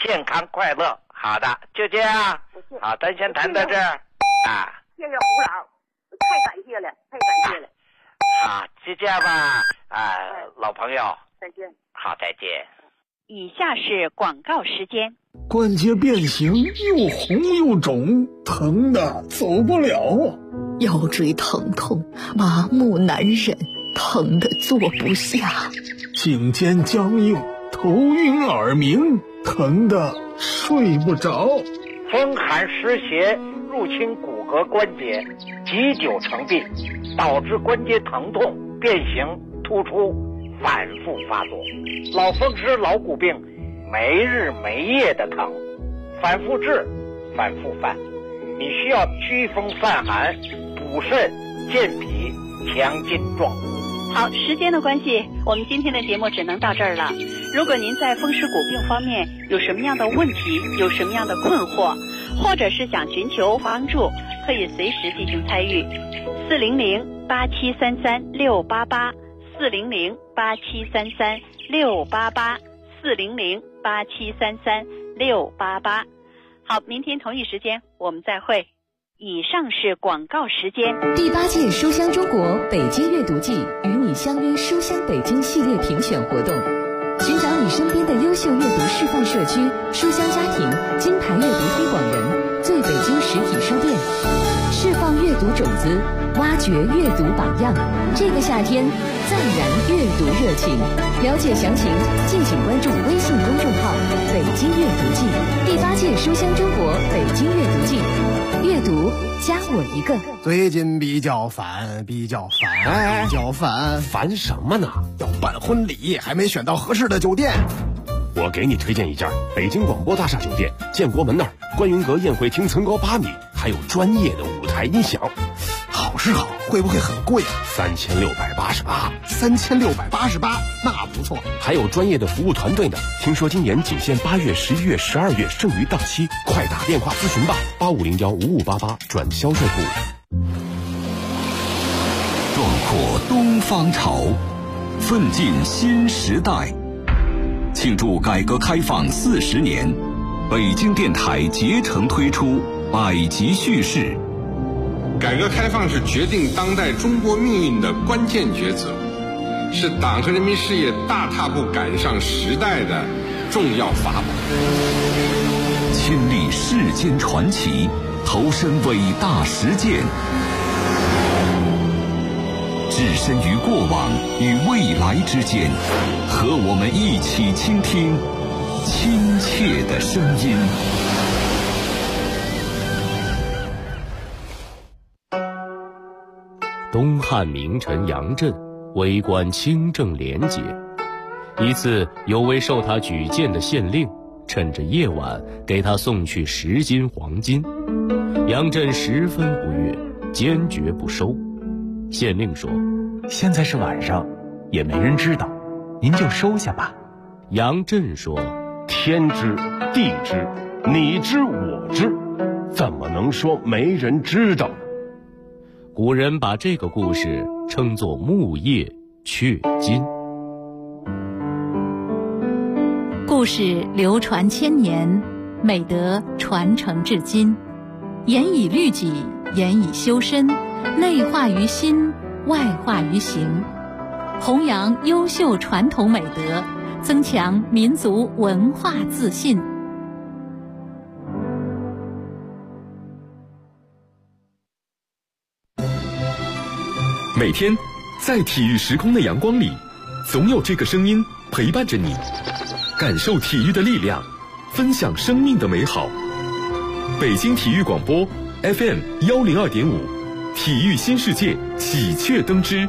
健康快乐。好的，就这样。好，咱先谈到这儿啊。 谢谢胡老，太感谢了，太感谢了。 好，就这样吧。老朋友， 再见。 好，再见。 以下是广告时间。 关节变形，又红又肿，疼的走不了啊！ 腰椎疼痛，麻木难忍，疼的坐不下。 颈肩僵硬，头晕耳鸣，疼的睡不着。 风寒湿邪入侵骨骼关节，积久成病，导致关节疼痛、变形、突出，反复发作。老风湿、老骨病，没日没夜的疼，反复治，反复犯。你需要祛风散寒、补肾、健脾、强筋壮骨。 好，时间的关系，我们今天的节目只能到这儿了。如果您在风湿骨病方面有什么样的问题，有什么样的困惑，或者是想寻求帮助，可以随时进行参与。400-8733-688 400-8733-688 400-8733-688。好，明天同一时间我们再会。以上是广告时间。 第8届书香中国北京阅读季与你相约书香北京系列评选活动，寻找你身边的优秀阅读示范社区、书香家庭、金牌阅读推广人、最北京实体书店，释放阅读种子，挖掘阅读榜样。这个夏天再燃阅读热情。了解详情，敬请关注微信公众号“北京阅读季”。第8届书香中国北京阅读季，阅读加我一个。 最近比较烦， 烦什么呢？ 要办婚礼，还没选到合适的酒店。 我给你推荐一家北京广播大厦酒店，建国门那儿，观云阁宴会厅层高8米，还有专业的舞台音响。 好是好，会不会很贵 ？3688。 3688，那不错。 还有专业的服务团队呢。听说今年仅限8月、11月、12月，剩余档期，快打电话咨询吧，8501-5588转销售部。 壮阔东方潮，奋进新时代。庆祝改革开放40年，北京电台竭诚推出百集叙事。 改革开放是决定当代中国命运的关键抉择，是党和人民事业大踏步赶上时代的重要法宝。 亲历世间传奇，投身伟大实践，置身于过往与未来之间，和我们一起倾听亲切的声音。 东汉名臣杨震为官清正廉洁，一次有位受他举荐的县令趁着夜晚给他送去10斤黄金，杨震十分不悦，坚决不收。县令说： 现在是晚上，也没人知道，您就收下吧。 杨震说： 天知地知，你知我知，怎么能说没人知道呢？ 古人把这个故事称作木叶雀金。 故事流传千年，美德传承至今，严以律己，严以修身，内化于心，外化于行，弘扬优秀传统美德，增强民族文化自信。 每天在体育时空的阳光里，总有这个声音陪伴着你，感受体育的力量，分享生命的美好。北京体育广播 FM102.5，体育新世界喜鹊登枝。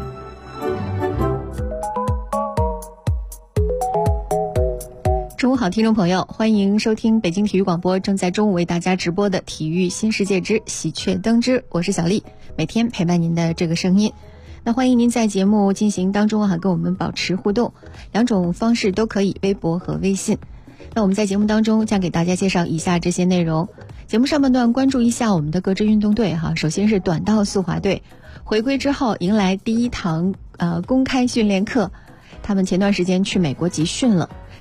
中午好，听众朋友，欢迎收听北京体育广播正在中午为大家直播的体育新世界之喜鹊登枝，我是小丽，每天陪伴您的这个声音。那欢迎您在节目进行当中跟我们保持互动，两种方式都可以，微博和微信。那我们在节目当中将给大家介绍以下这些内容。节目上半段关注一下我们的各支运动队首先是短道速滑队，回归之后迎来第一堂公开训练课，他们前段时间去美国集训了，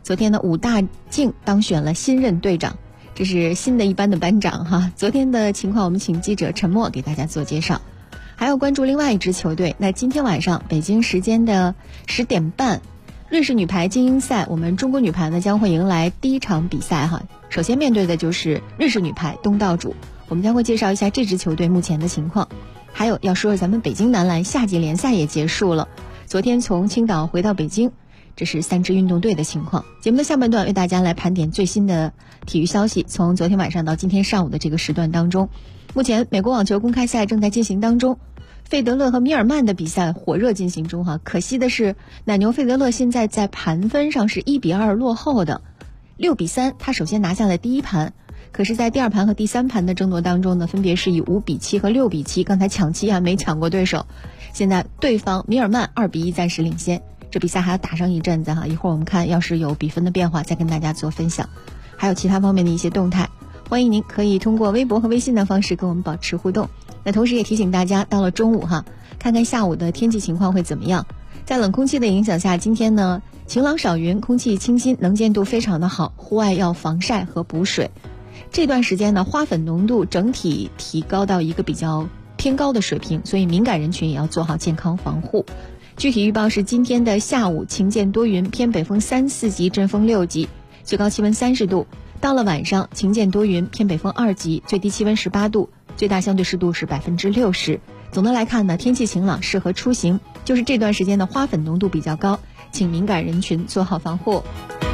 昨天呢，武大靖当选了新任队长，这是新的一班的班长哈。昨天的情况，我们请记者陈默给大家做介绍。还要关注另外一支球队，那今天晚上北京时间的10点半，瑞士女排精英赛，我们中国女排呢将会迎来第一场比赛哈。首先面对的就是瑞士女排东道主，我们将会介绍一下这支球队目前的情况。还有要说咱们北京男篮夏季联赛也结束了，昨天从青岛回到北京，这是3支运动队的情况。节目的下半段为大家来盘点最新的体育消息，从昨天晚上到今天上午的这个时段当中，目前美国网球公开赛正在进行当中，费德勒和米尔曼的比赛火热进行中哈。可惜的是，奶牛费德勒现在在盘分上是1-2落后的，6-3，他首先拿下了第一盘，可是在第二盘和第三盘的争夺当中呢，分别是以5-7和6-7，刚才抢七没抢过对手，现在对方米尔曼2-1暂时领先，这比赛还要打上一阵子哈。一会儿我们看要是有比分的变化再跟大家做分享，还有其他方面的一些动态，欢迎您可以通过微博和微信的方式跟我们保持互动。那同时也提醒大家，到了中午哈，看看下午的天气情况会怎么样。在冷空气的影响下，今天呢晴朗少云，空气清新，能见度非常的好，户外要防晒和补水。这段时间呢，花粉浓度整体提高到一个比较偏高的水平，所以敏感人群也要做好健康防护。具体预报是今天的下午晴间多云，偏北风3-4级，阵风6级，最高气温30度。到了晚上晴间多云，偏北风2级，最低气温18度，最大相对湿度是60%。总的来看呢，天气晴朗，适合出行，就是这段时间的花粉浓度比较高，请敏感人群做好防护。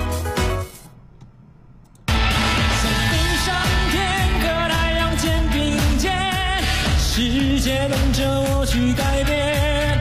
世界等着我去改变。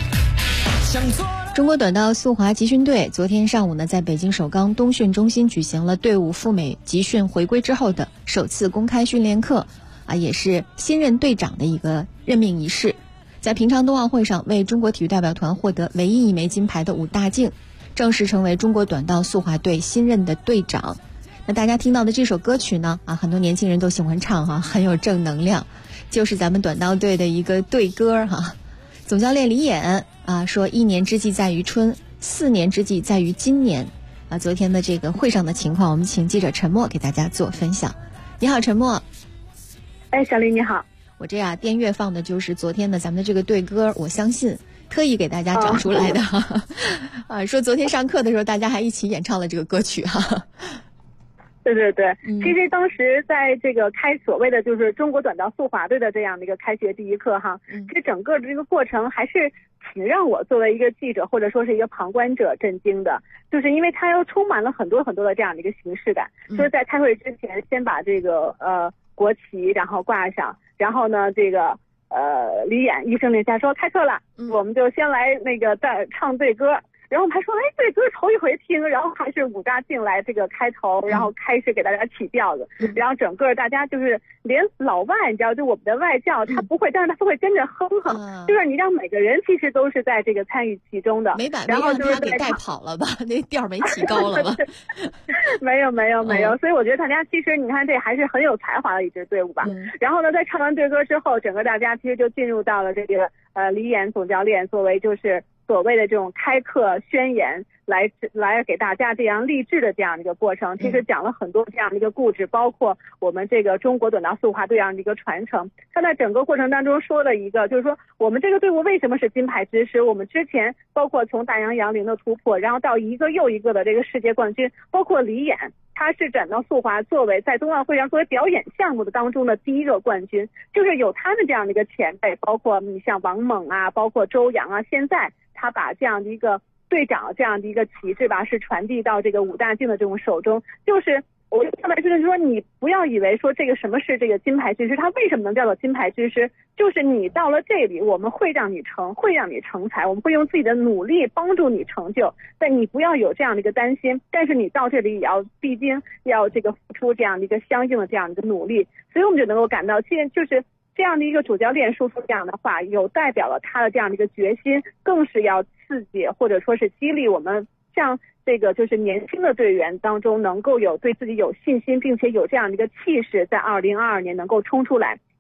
中国短道速滑集训队昨天上午呢，在北京首钢冬训中心举行了队伍赴美集训回归之后的首次公开训练课也是新任队长的一个任命仪式。在平昌冬奥会上为中国体育代表团获得唯一1枚金牌的武大靖正式成为中国短道速滑队新任的队长。那大家听到的这首歌曲呢很多年轻人都喜欢唱很有正能量，就是咱们短道队的一个队歌总教练李岩说1年之计在于春，4年之计在于今年昨天的这个会上的情况，我们请记者陈默给大家做分享。你好，陈默。 小丽你好。 我这电乐放的就是昨天的咱们的这个队歌，我相信特意给大家找出来的说昨天上课的时候大家还一起演唱了这个歌曲对对对，其实当时在这个开所谓的就是中国短道速滑队的这样的一个开学第一课其实整个的这个过程还是挺让我作为一个记者或者说是一个旁观者震惊的，就是因为它又充满了很多很多的这样的一个形式感，就是在开会之前先把这个国旗然后挂上，然后呢这个李演一声令下说开课了，我们就先来那个唱队歌。然后他说这歌头一回听，然后还是武大靖来这个开头，然后开始给大家起调子，然后整个大家就是连老外你知道就我们的外教他不会，但是他会跟着哼哼，就是你让每个人其实都是在这个参与其中的。然后就是他给带跑了吧，那调没起高了吧没有，所以我觉得大家其实你看这还是很有才华的一支队伍吧。然后呢在唱完队歌之后，整个大家其实就进入到了这个李岩总教练作为就是所谓的这种开课宣言来给大家这样励志的这样的一个过程，其实讲了很多这样的一个故事，包括我们这个中国短道速滑队这样的一个传承。他在整个过程当中说了一个，就是说我们这个队伍为什么是金牌之师，我们之前包括从大洋杨凌的突破，然后到一个又一个的这个世界冠军，包括李演他是短道速滑作为在冬奥会上作为表演项目的当中的第一个冠军，就是有他们这样的一个前辈，包括你像王猛包括周洋现在他把这样的一个队长这样的一个旗帜吧，是传递到这个武大靖的这种手中。就是我上来就是说，你不要以为说这个什么是这个金牌之师，他为什么能叫做金牌之师？就是你到了这里，我们会让你成才，我们会用自己的努力帮助你成就，但你不要有这样的一个担心。但是你到这里也要必经要这个付出这样的一个相应的这样的一个努力，所以我们就能够感到，其实就是这样的一个主教练说出这样的话，有代表了他的这样的一个决心，更是要刺激或者说是激励我们像这个就是年轻的队员当中能够有对自己有信心，并且有这样的一个气势，在2022年能够冲出来。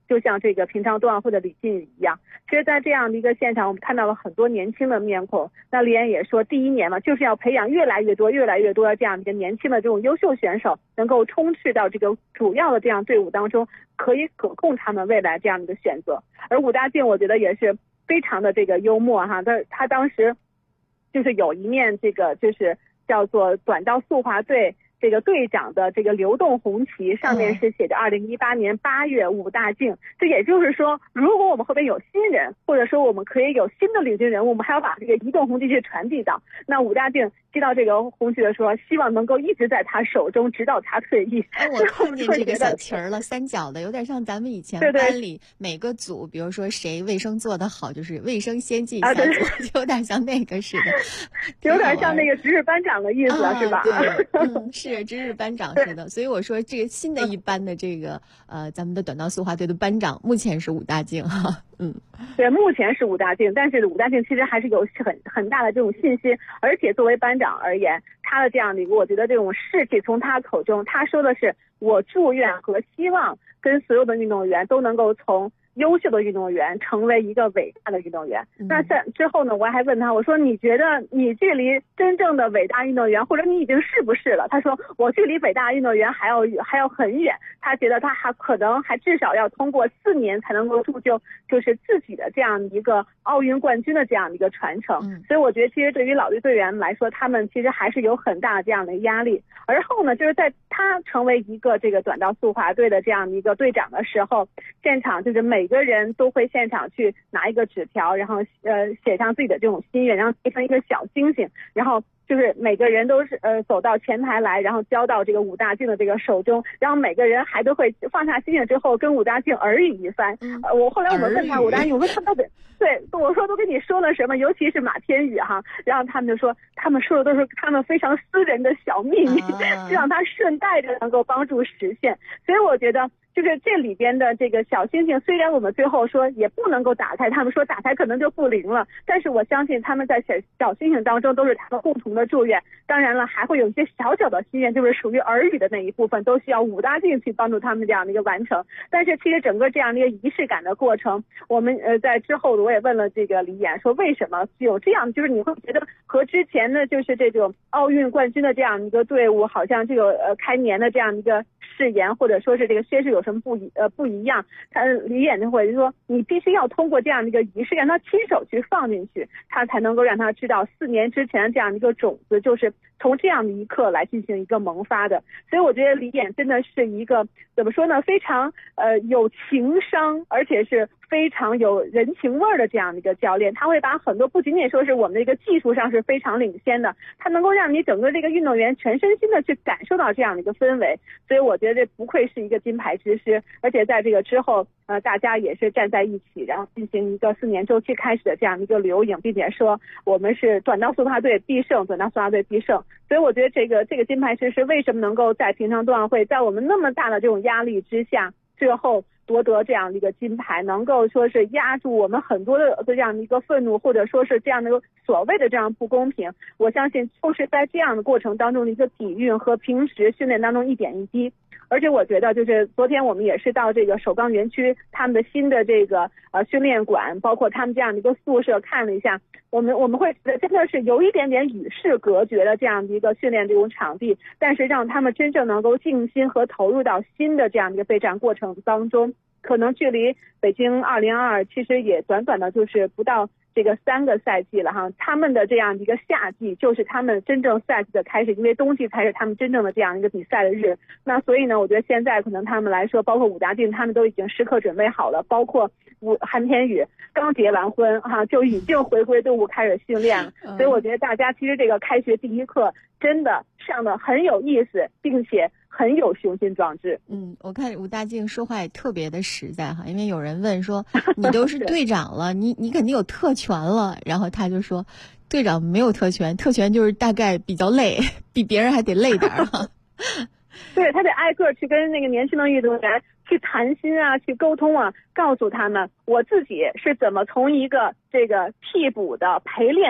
就像这个平常冬奥会的李靖宇一样。其实在这样的一个现场，我们看到了很多年轻的面孔。那李岩也说，第一年嘛，就是要培养越来越多的这样的一个年轻的这种优秀选手，能够冲刺到这个主要的这样队伍当中，可供他们未来这样的一个选择。而武大靖我觉得也是非常的这个幽默哈，他当时就是有一面这个就是叫做短道速滑队这个队长的这个流动红旗，上面是写着2018年8月武大靖。这也就是说，如果我们后边有新人，或者说我们可以有新的领军人物，我们还要把这个移动红旗去传递到。那武大靖接到这个红旗的时候，希望能够一直在他手中，直到他退役。 我看见这个小旗儿了，三角的，有点像咱们以前班里每个组，比如说谁卫生做得好，就是卫生先进小组，有点像那个似的， 有点像那个值日班长的意思，是吧？ 对，是值日班长似的。所以我说这个新的一班的这个咱们的短道速滑队的班长目前是武大靖哈。 对，目前是武大靖，但是武大靖其实还是有很大的这种信心，而且作为班长而言，他的这样的一个，我觉得这种士气从他口中，他说的是我祝愿和希望跟所有的运动员都能够从优秀的运动员成为一个伟大的运动员。那在之后呢，我还问他，我说你觉得你距离真正的伟大运动员，或者你已经是不是了？他说我距离伟大运动员还要很远，他觉得他可能至少要通过4年才能够铸就就是自己的这样一个奥运冠军的这样的一个传承。所以我觉得其实对于老队队员来说，他们其实还是有很大的这样的压力。而后呢，就是在他成为一个这个短道速滑队的这样的一个队长的时候，现场就是每个人都会现场去拿一个纸条，然后写上自己的这种心愿，然后贴成一个小星星，然后就是每个人都是走到前台来，然后交到这个武大靖的这个手中，然后每个人还都会放下星星之后跟武大靖耳语一番。后来我们问他武大靖，我说他到底对我说都跟你说了什么，尤其是马天宇哈，然后他们就说他们说的都是他们非常私人的小秘密，希望他顺带着能够帮助实现。所以我觉得就是这里边的这个小星星，虽然我们最后说也不能够打开，他们说打开可能就不灵了，但是我相信他们在小星星当中都是他们共同的祝愿。当然了，还会有一些小小的心愿，就是属于耳语的那一部分，都需要武大靖去帮助他们这样的一个完成。但是其实整个这样的一个仪式感的过程，我们在之后我也问了这个李岩，说为什么有这样，就是你会觉得和之前的就是这种奥运冠军的这样一个队伍，好像这个开年的这样一个誓言或者说是这个宣誓有什么不一样？他李岩就会说，你必须要通过这样的一个仪式，让他亲手去放进去，他才能够让他知道4年之前这样的一个种子就是从这样的一刻来进行一个萌发的。所以我觉得李岩真的是一个怎么说呢，非常有情商，而且是非常有人情味的这样的一个教练。他会把很多不仅仅说是我们的一个技术上是非常领先的，他能够让你整个这个运动员全身心的去感受到这样的一个氛围。所以我觉得这不愧是一个金牌之师，而且在这个之后大家也是站在一起，然后进行一个4年周期开始的这样的一个留影，并且说我们是短道速滑队必胜，短道速滑队必胜。所以我觉得这个金牌之师为什么能够在平昌冬奥会，在我们那么大的这种压力之下，最后夺得这样的一个金牌，能够说是压住我们很多的这样的一个愤怒，或者说是这样的所谓的这样不公平。我相信就是在这样的过程当中的一个底蕴和平时训练当中一点一滴。而且我觉得就是昨天我们也是到这个首钢园区他们的新的这个训练馆，包括他们这样的一个宿舍看了一下，我们会觉得真的是有一点点与世隔绝的这样的一个训练这种场地，但是让他们真正能够静心和投入到新的这样的一个备战过程当中。可能距离北京2022其实也短短的就是不到这个3个赛季了哈，他们的这样一个夏季就是他们真正赛季的开始，因为冬季才是他们真正的这样一个比赛的日。那所以呢，我觉得现在可能他们来说，包括武大靖他们都已经时刻准备好了，包括韩天宇刚结完婚哈，就已经回归队伍开始训练了。所以我觉得大家其实这个开学第一课真的上的很有意思，并且很有雄心壮志。 我看武大靖说话也特别的实在哈，因为有人问说你都是队长了，你肯定有特权了，然后他就说队长没有特权，特权就是大概比较累，比别人还得累点哈。 对，他得挨个去跟那个年轻的运动员去谈心啊，去沟通啊，告诉他们我自己是怎么从一个这个替补的陪练，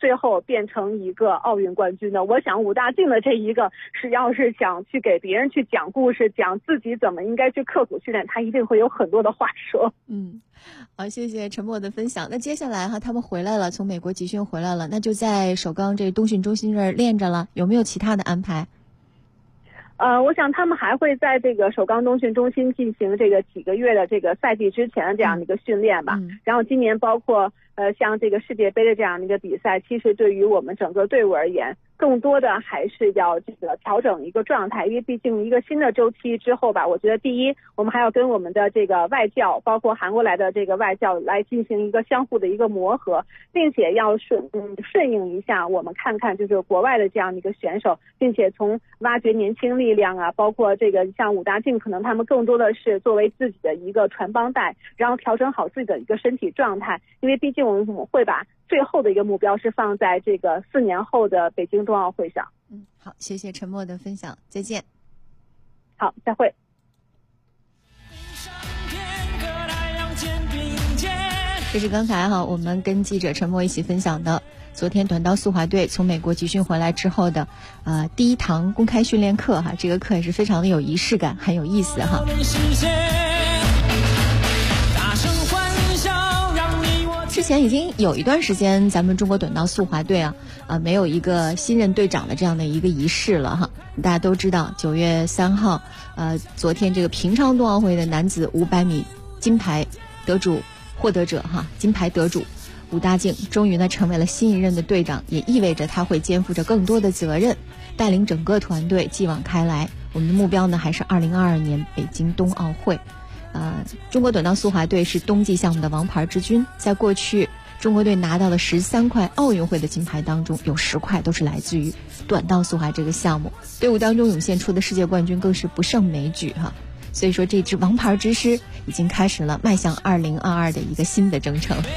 最后变成一个奥运冠军的。我想武大靖的这一个要是想去给别人去讲故事，讲自己怎么应该去刻苦训练，他一定会有很多的话说。 好，谢谢陈默的分享。那接下来他们回来了，从美国集训回来了，那就在首钢这冬训中心这儿练着了，有没有其他的安排？ 我想他们还会在这个首钢冬训中心进行这个几个月的这个赛季之前的这样的一个训练吧。然后今年包括像这个世界杯的这样的一个比赛，其实对于我们整个队伍而言，更多的还是要这个调整一个状态，因为毕竟一个新的周期之后吧，我觉得第一，我们还要跟我们的这个外教，包括韩国来的这个外教来进行一个相互的一个磨合，并且要顺应一下我们看看就是国外的这样的一个选手，并且从挖掘年轻力量啊，包括这个像武大靖，可能他们更多的是作为自己的一个传帮带，然后调整好自己的一个身体状态，因为毕竟我们会把最后的一个目标是放在这个4年后的北京冬奥会上。 好，谢谢陈默的分享，再见。 好，再会。 这是刚才我们跟记者陈默一起分享的昨天短道速滑队从美国集训回来之后的第一堂公开训练课这个课也是非常的有仪式感，很有意思之前已经有一段时间咱们中国短道速滑队没有一个新任队长的这样的一个仪式了大家都知道9月3号昨天这个平昌冬奥会的男子500米金牌获得者金牌得主武大靖终于呢成为了新一任的队长，也意味着他会肩负着更多的责任，带领整个团队继往开来。我们的目标呢还是2022年北京冬奥会。中国短道速滑队是冬季项目的王牌之军，在过去中国队拿到了13块奥运会的金牌当中，有10块都是来自于短道速滑这个项目，队伍当中涌现出的世界冠军更是不胜枚举所以说这支王牌之师已经开始了迈向2022的一个新的征程。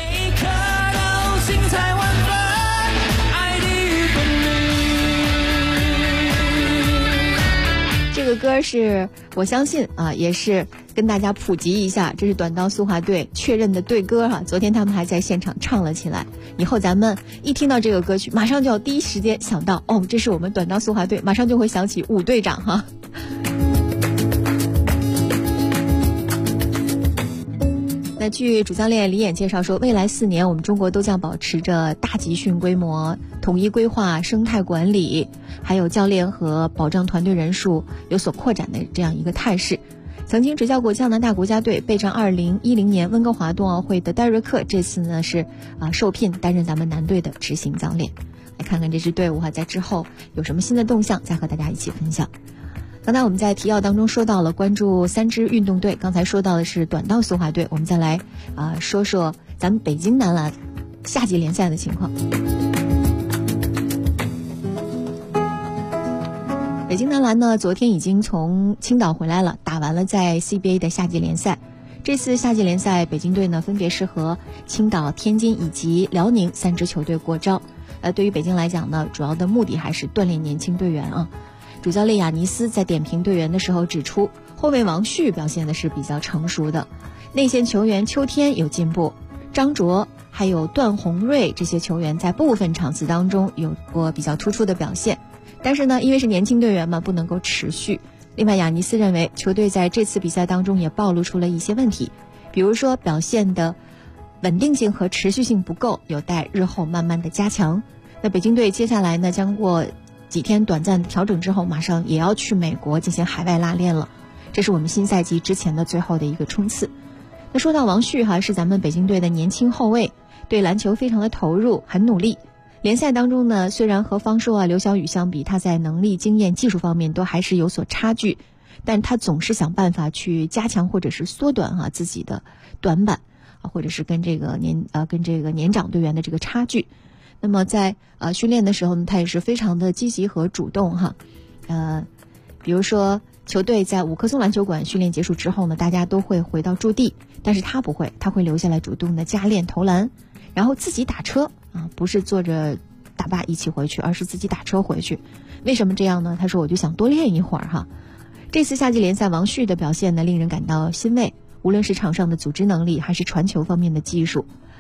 这个歌是我相信也是跟大家普及一下，这是短道速滑队确认的队歌昨天他们还在现场唱了起来，以后咱们一听到这个歌曲马上就要第一时间想到这是我们短道速滑队，马上就会想起武队长那据主教练李演介绍说，未来4年我们中国都将保持着大集训规模、统一规划、生态管理，还有教练和保障团队人数有所扩展的这样一个态势。曾经执教过加拿大国家队，备战2010年温哥华冬奥会的戴瑞克，这次呢是受聘担任咱们男队的执行教练。来看看这支队伍在之后有什么新的动向，再和大家一起分享。刚才我们在提要当中说到了关注3支运动队，刚才说到的是短道速滑队，我们再来说说咱们北京男篮夏季联赛的情况。北京男篮呢，昨天已经从青岛回来了，打完了在 CBA 的夏季联赛。这次夏季联赛，北京队呢分别是和青岛、天津以及辽宁3支球队过招。对于北京来讲呢，主要的目的还是锻炼年轻队员主教练亚尼斯在点评队员的时候指出，后卫王旭表现的是比较成熟的，内线球员秋天有进步，张卓还有段宏瑞这些球员在部分场次当中有过比较突出的表现，但是呢，因为是年轻队员嘛，不能够持续。另外，亚尼斯认为球队在这次比赛当中也暴露出了一些问题，比如说表现的稳定性和持续性不够，有待日后慢慢的加强。那北京队接下来呢，将过几天短暂调整之后，马上也要去美国进行海外拉练了，这是我们新赛季之前的最后的一个冲刺。那说到王旭是咱们北京队的年轻后卫，对篮球非常的投入，很努力。联赛当中呢，虽然和方硕刘晓宇相比，他在能力、经验、技术方面都还是有所差距，但他总是想办法去加强或者是缩短自己的短板或者是跟这个年长队员的这个差距。那么在训练的时候呢，他也是非常的积极和主动比如说球队在5棵松篮球馆训练结束之后呢，大家都会回到驻地，但是他不会，他会留下来主动的加练投篮，然后自己打车不是坐着大巴一起回去，而是自己打车回去。为什么这样呢？他说我就想多练一会儿这次夏季联赛王旭的表现呢，令人感到欣慰，无论是场上的组织能力还是传球方面的技术，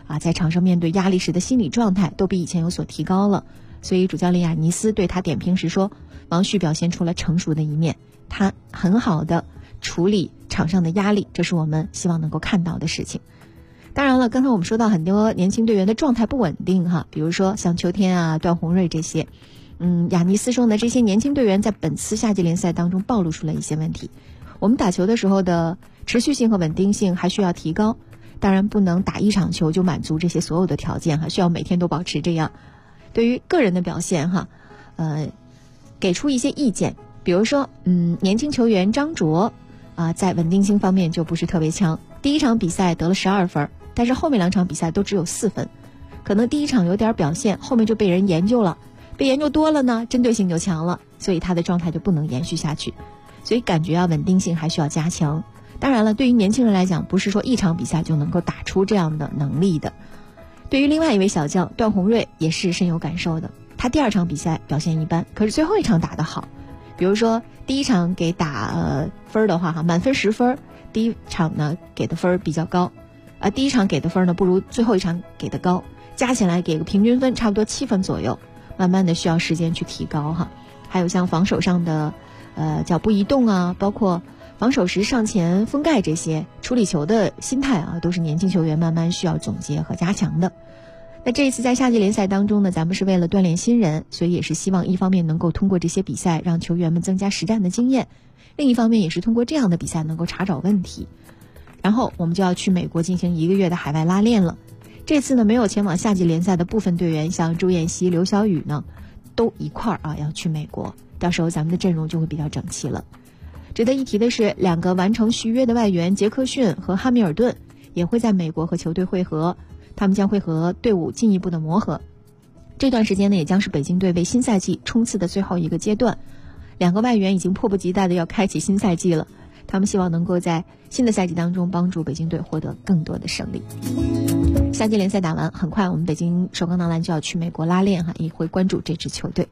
在场上面对压力时的心理状态都比以前有所提高了。所以主教练亚尼斯对他点评时说，王旭表现出了成熟的一面，他很好的处理场上的压力，这是我们希望能够看到的事情。当然了，刚才我们说到很多年轻队员的状态不稳定哈，比如说像邱天啊、段宏瑞这些，亚尼斯说呢，这些年轻队员在本次夏季联赛当中暴露出了一些问题，我们打球的时候的持续性和稳定性还需要提高，当然不能打一场球就满足这些所有的条件哈，需要每天都保持这样。对于个人的表现哈，给出一些意见，比如说年轻球员张卓在稳定性方面就不是特别强，第一场比赛得了12分，但是后面2场比赛都只有4分，可能第一场有点表现，后面就被人研究了，被研究多了呢，针对性就强了，所以他的状态就不能延续下去，所以感觉稳定性还需要加强。当然了，对于年轻人来讲，不是说一场比赛就能够打出这样的能力的。对于另外一位小将段宏瑞也是深有感受的，他第2场比赛表现一般，可是最后一场打得好。比如说第一场给打分的话满分10分，第一场呢给的分比较高，第一场给的分呢不如最后一场给的高，加起来给个平均分差不多7分左右，慢慢的需要时间去提高哈。还有像防守上的脚步移动啊，包括防守时上前封盖这些处理球的心态都是年轻球员慢慢需要总结和加强的。那这一次在夏季联赛当中呢，咱们是为了锻炼新人，所以也是希望一方面能够通过这些比赛让球员们增加实战的经验，另一方面也是通过这样的比赛能够查找问题。然后我们就要去美国进行1个月的海外拉练了。这次呢，没有前往夏季联赛的部分队员，像朱彦西、刘晓宇呢，都一块儿要去美国，到时候咱们的阵容就会比较整齐了。值得一提的是，2个完成续约的外援杰克逊和汉密尔顿也会在美国和球队会合，他们将会和队伍进一步的磨合。这段时间呢，也将是北京队为新赛季冲刺的最后一个阶段。2个外援已经迫不及待的要开启新赛季了，他们希望能够在新的赛季当中帮助北京队获得更多的胜利。夏季联赛打完，很快我们北京首钢男篮就要去美国拉练也会关注这支球队。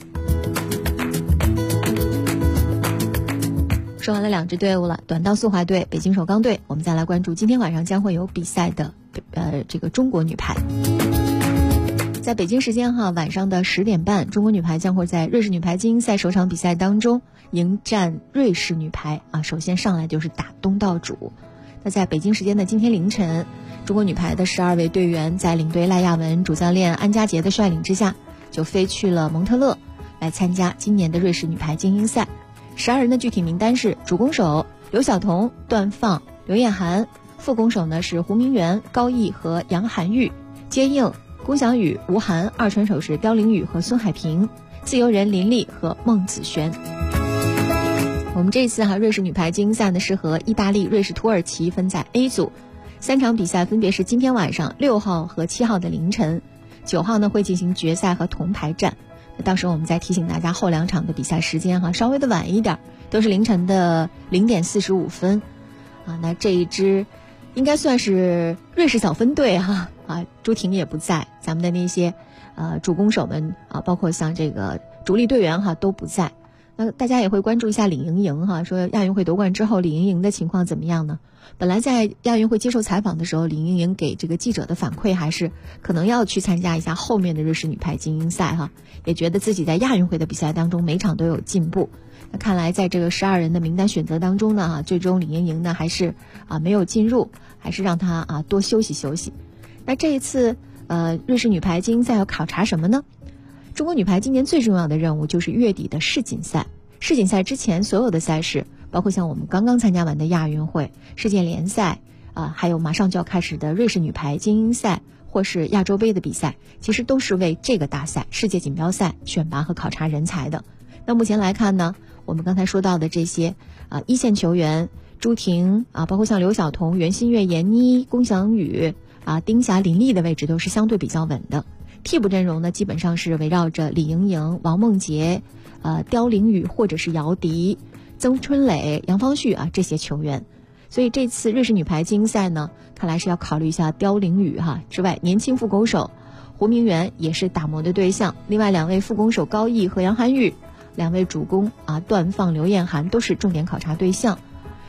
说完了2支队伍了，短道速滑队、北京首钢队，我们再来关注今天晚上将会有比赛的这个中国女排。在北京时间晚上的10点半，中国女排将会在瑞士女排精英赛首场比赛当中迎战瑞士女排首先上来就是打东道主。那在北京时间的今天凌晨，中国女排的12位队员在领队赖亚文、主教练安家杰的率领之下，就飞去了蒙特勒来参加今年的瑞士女排精英赛。12人的具体名单是：主攻手刘晓彤、段放、刘晏涵；副攻手呢是胡明媛、高毅和杨涵玉；接应龚翔宇、吴涵；二传手是刁玲宇和孙海平；自由人林丽和孟子璇。我们这一次瑞士女排精英赛呢是和意大利、瑞士、土耳其分在 A 组，3场比赛分别是今天晚上6号和7号的凌晨，9号呢会进行决赛和铜牌战。到时候我们再提醒大家后2场的比赛时间稍微的晚一点，都是凌晨的0点45分那这一支应该算是瑞士小分队朱婷也不在，咱们的那些主攻手们包括像这个主力队员都不在。那大家也会关注一下李盈莹说亚运会夺冠之后李盈莹的情况怎么样呢？本来在亚运会接受采访的时候，李盈莹给这个记者的反馈还是可能要去参加一下后面的瑞士女排精英赛也觉得自己在亚运会的比赛当中每场都有进步。那看来在这个12人的名单选择当中呢最终李盈莹呢还是没有进入，还是让她多休息休息。那这一次瑞士女排精英赛要考察什么呢？中国女排今年最重要的任务就是月底的世锦赛。世锦赛之前所有的赛事，包括像我们刚刚参加完的亚运会、世界联赛还有马上就要开始的瑞士女排精英赛或是亚洲杯的比赛，其实都是为这个大赛世界锦标赛选拔和考察人才的。那目前来看呢，我们刚才说到的这些一线球员朱婷包括像刘晓彤、袁心玥、闫妮、龚翔宇丁霞、林丽的位置都是相对比较稳的。替补阵容呢基本上是围绕着李盈莹、王梦洁、刁玲宇或者是姚迪、曾春蕾、杨方旭这些球员。所以这次瑞士女排精英赛呢，看来是要考虑一下刁玲宇之外，年轻副攻手胡明媛也是打磨的对象，另外2位副攻手高毅和杨涵玉，2位主攻段放、刘晏涵都是重点考察对象。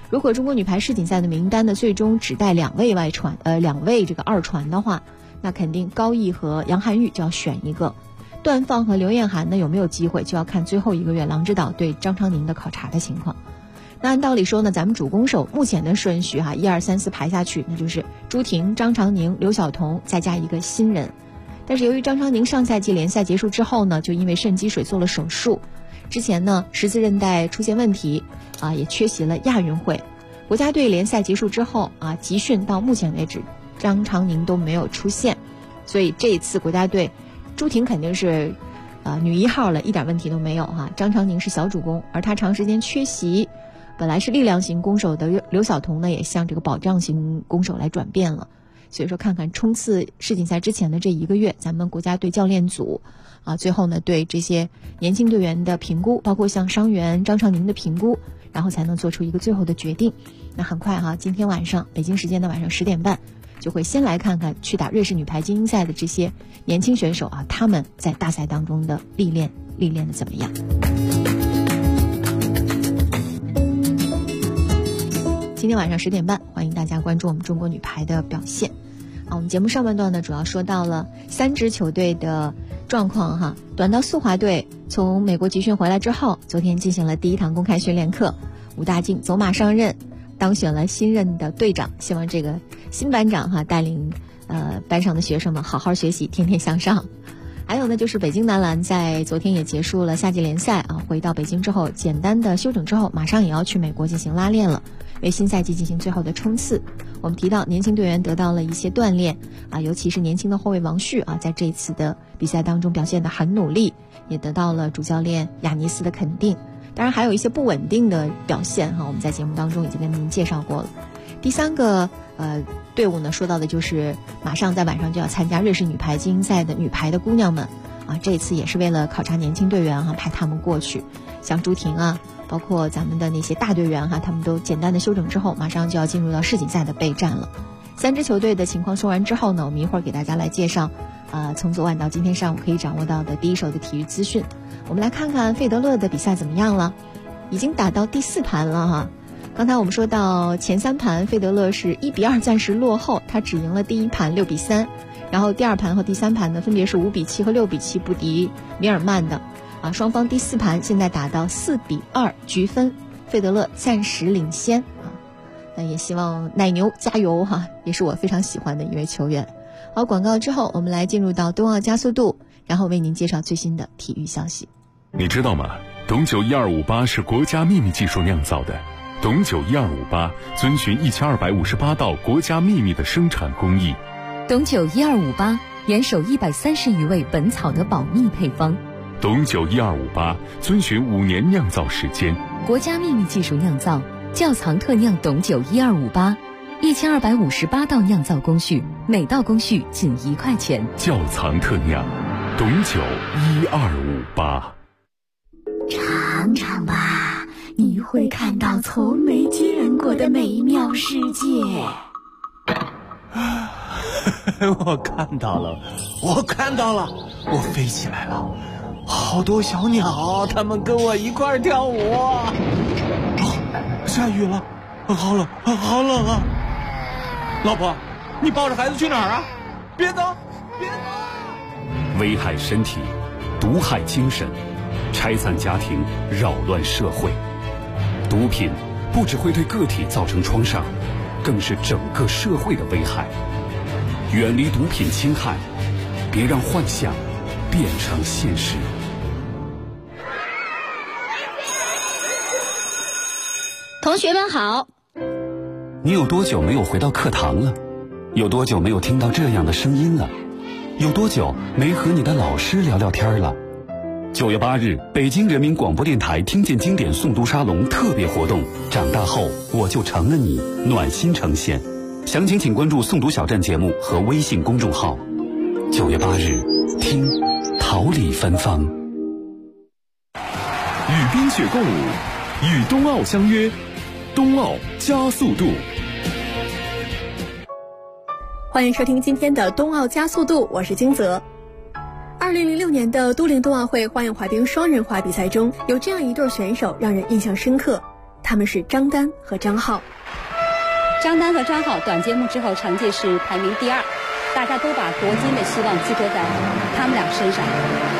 如果中国女排世锦赛的名单呢最终只带2位2位这个二传的话，那肯定高毅和杨涵玉就要选一个，段放和刘晏含呢有没有机会，就要看最后1个月郎指导对张常宁的考察的情况。那按道理说呢，咱们主攻手目前的顺序1、2、3、4排下去，那就是朱婷、张常宁、刘晓彤再加一个新人。但是由于张常宁上赛季联赛结束之后呢，就因为肾积水做了手术，之前呢十字韧带出现问题也缺席了亚运会。国家队联赛结束之后集训到目前为止张常宁都没有出现，所以这一次国家队朱婷肯定是女1号了，一点问题都没有张常宁是小主攻，而她长时间缺席，本来是力量型攻手的刘晓彤呢也向这个保障型攻手来转变了。所以说看看冲刺世锦赛之前的这1个月，咱们国家队教练组最后呢对这些年轻队员的评估，包括像伤员张常宁的评估，然后才能做出一个最后的决定。那很快今天晚上北京时间的晚上10点半，就会先来看看去打瑞士女排精英赛的这些年轻选手他们在大赛当中的历练的怎么样。今天晚上10点半，欢迎大家关注我们中国女排的表现。我们节目上半段呢，主要说到了3支球队的状况短道速滑队从美国集训回来之后，昨天进行了第1堂公开训练课，武大靖走马上任，当选了新任的队长。希望这个新班长带领班上的学生们好好学习，天天向上。还有呢，就是北京男篮在昨天也结束了夏季联赛回到北京之后，简单的休整之后，马上也要去美国进行拉练了，为新赛季进行最后的冲刺。我们提到年轻队员得到了一些锻炼尤其是年轻的后卫王旭在这一次的比赛当中表现得很努力，也得到了主教练雅尼斯的肯定。当然还有一些不稳定的表现我们在节目当中已经跟您介绍过了。第3个队伍呢，说到的就是马上在晚上就要参加瑞士女排精英赛的女排的姑娘们这一次也是为了考察年轻队员派他们过去，像朱婷包括咱们的那些大队员他们都简单的休整之后，马上就要进入到世锦赛的备战了。3支球队的情况说完之后呢，我们一会儿给大家来介绍从昨晚到今天上午可以掌握到的第一手的体育资讯。我们来看看费德勒的比赛怎么样了，已经打到第4盘了刚才我们说到前3盘费德勒是1比2暂时落后，他只赢了第1盘6比3，然后第2盘和第3盘呢分别是5比7和6比7不敌米尔曼的双方第4盘现在打到4比2局分，费德勒暂时领先那也希望奶牛加油也是我非常喜欢的一位球员。好，广告之后我们来进入到冬奥加速度，然后为您介绍最新的体育消息。 你知道吗？董酒1258是国家秘密技术酿造的，董酒1258遵循1258道国家秘密的生产工艺。 董酒1258严守130余味本草的保密配方。 董酒1258遵循5年酿造时间， 国家秘密技术酿造，窖藏特酿董酒1258，1258道酿造工序，每道工序仅1块钱。 窖藏特酿董酒1258。 尝尝吧，你会看到从没见过的美妙世界。 我看到了，我飞起来了，好多小鸟，它们跟我一块跳舞。下雨了，好冷啊！老婆，你抱着孩子去哪儿啊？别走！ 危害身体，毒害精神，拆散家庭，扰乱社会。毒品不只会对个体造成创伤，更是整个社会的危害。远离毒品侵害，别让幻想变成现实。 同学们好。 你有多久没有回到课堂了？有多久没有听到这样的声音了？有多久没和你的老师聊聊天了？9月8日，北京人民广播电台听见经典诵读沙龙特别活动，长大后我就成了你，暖心呈现。详情请关注诵读小站节目和微信公众号。9月8日，听桃李芬芳。 与冰雪共舞，与冬奥相约，冬奥加速度。 欢迎收听今天的冬奥加速度，我是金泽。2006年的都灵冬奥会花样滑冰双人滑比赛中，有这样一对选手让人印象深刻， 他们是张丹和张浩。 张丹和张浩短节目之后成绩是排名第2，大家都把夺金的希望寄托在他们俩身上。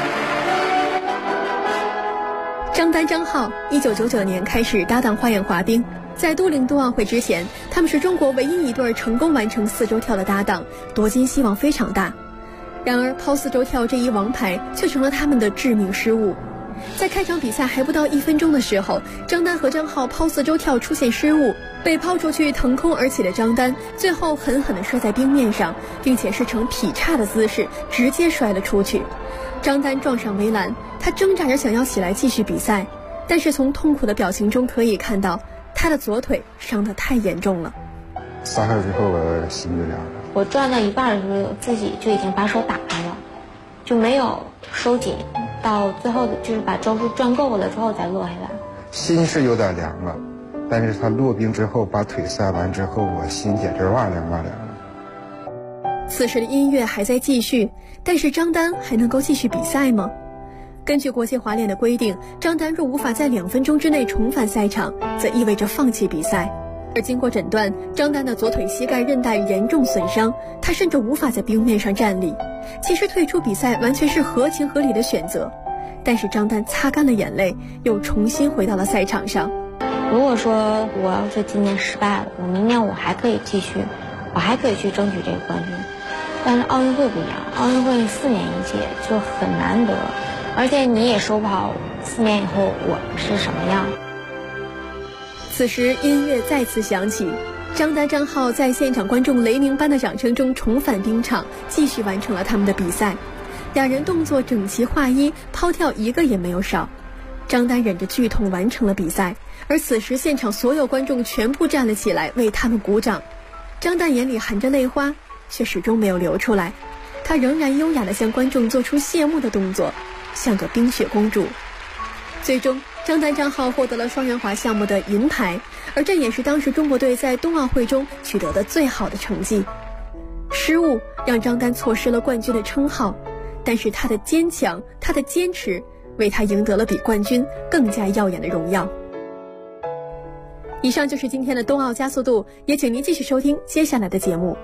张丹、张浩1999年开始搭档花样滑冰，在都灵冬奥会之前，他们是中国唯一一对成功完成4周跳的搭档，夺金希望非常大。然而抛4周跳这一王牌却成了他们的致命失误。在开场比赛还不到1分钟的时候，张丹和张浩抛4周跳出现失误，被抛出去腾空而起的张丹最后狠狠地摔在冰面上，并且是呈劈叉的姿势直接摔了出去。张丹撞上围栏，他挣扎着想要起来继续比赛，但是从痛苦的表情中可以看到他的左腿伤得太严重了。 3下之后我心就凉了。 我转到一半的时候，自己就已经把手打开了，就没有收紧，到最后就是把周数转够了之后再落下来。 心是有点凉了，但是他落冰之后把腿塞完之后，我心简直哇凉哇凉了。 此时的音乐还在继续，但是张丹还能够继续比赛吗？根据国际滑联的规定，张丹若无法在2分钟之内重返赛场，则意味着放弃比赛。而经过诊断，张丹的左腿膝盖韧带严重损伤，他甚至无法在冰面上站立。其实退出比赛完全是合情合理的选择，但是张丹擦干了眼泪，又重新回到了赛场上。 如果说我要是今年失败了，我明年我还可以继续，我还可以去争取这个冠军。但是奥运会不一样，奥运会4年一届就很难得，而且你也说不好4年以后我是什么样。 此时音乐再次响起，张丹、张浩在现场观众雷鸣般的掌声中重返冰场，继续完成了他们的比赛。两人动作整齐划一，抛跳一个也没有少。张丹忍着剧痛完成了比赛，而此时现场所有观众全部站了起来为他们鼓掌。张丹眼里含着泪花，却始终没有流出来，她仍然优雅地向观众做出谢幕的动作，像个冰雪公主。最终张丹、张浩获得了双人滑项目的银牌，而这也是当时中国队在冬奥会中取得的最好的成绩。失误让张丹错失了冠军的称号，但是他的坚强，他的坚持，为他赢得了比冠军更加耀眼的荣耀。以上就是今天的冬奥加速度，也请您继续收听接下来的节目。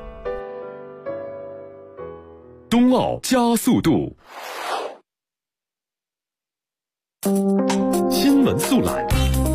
冬奥加速度，新闻速览。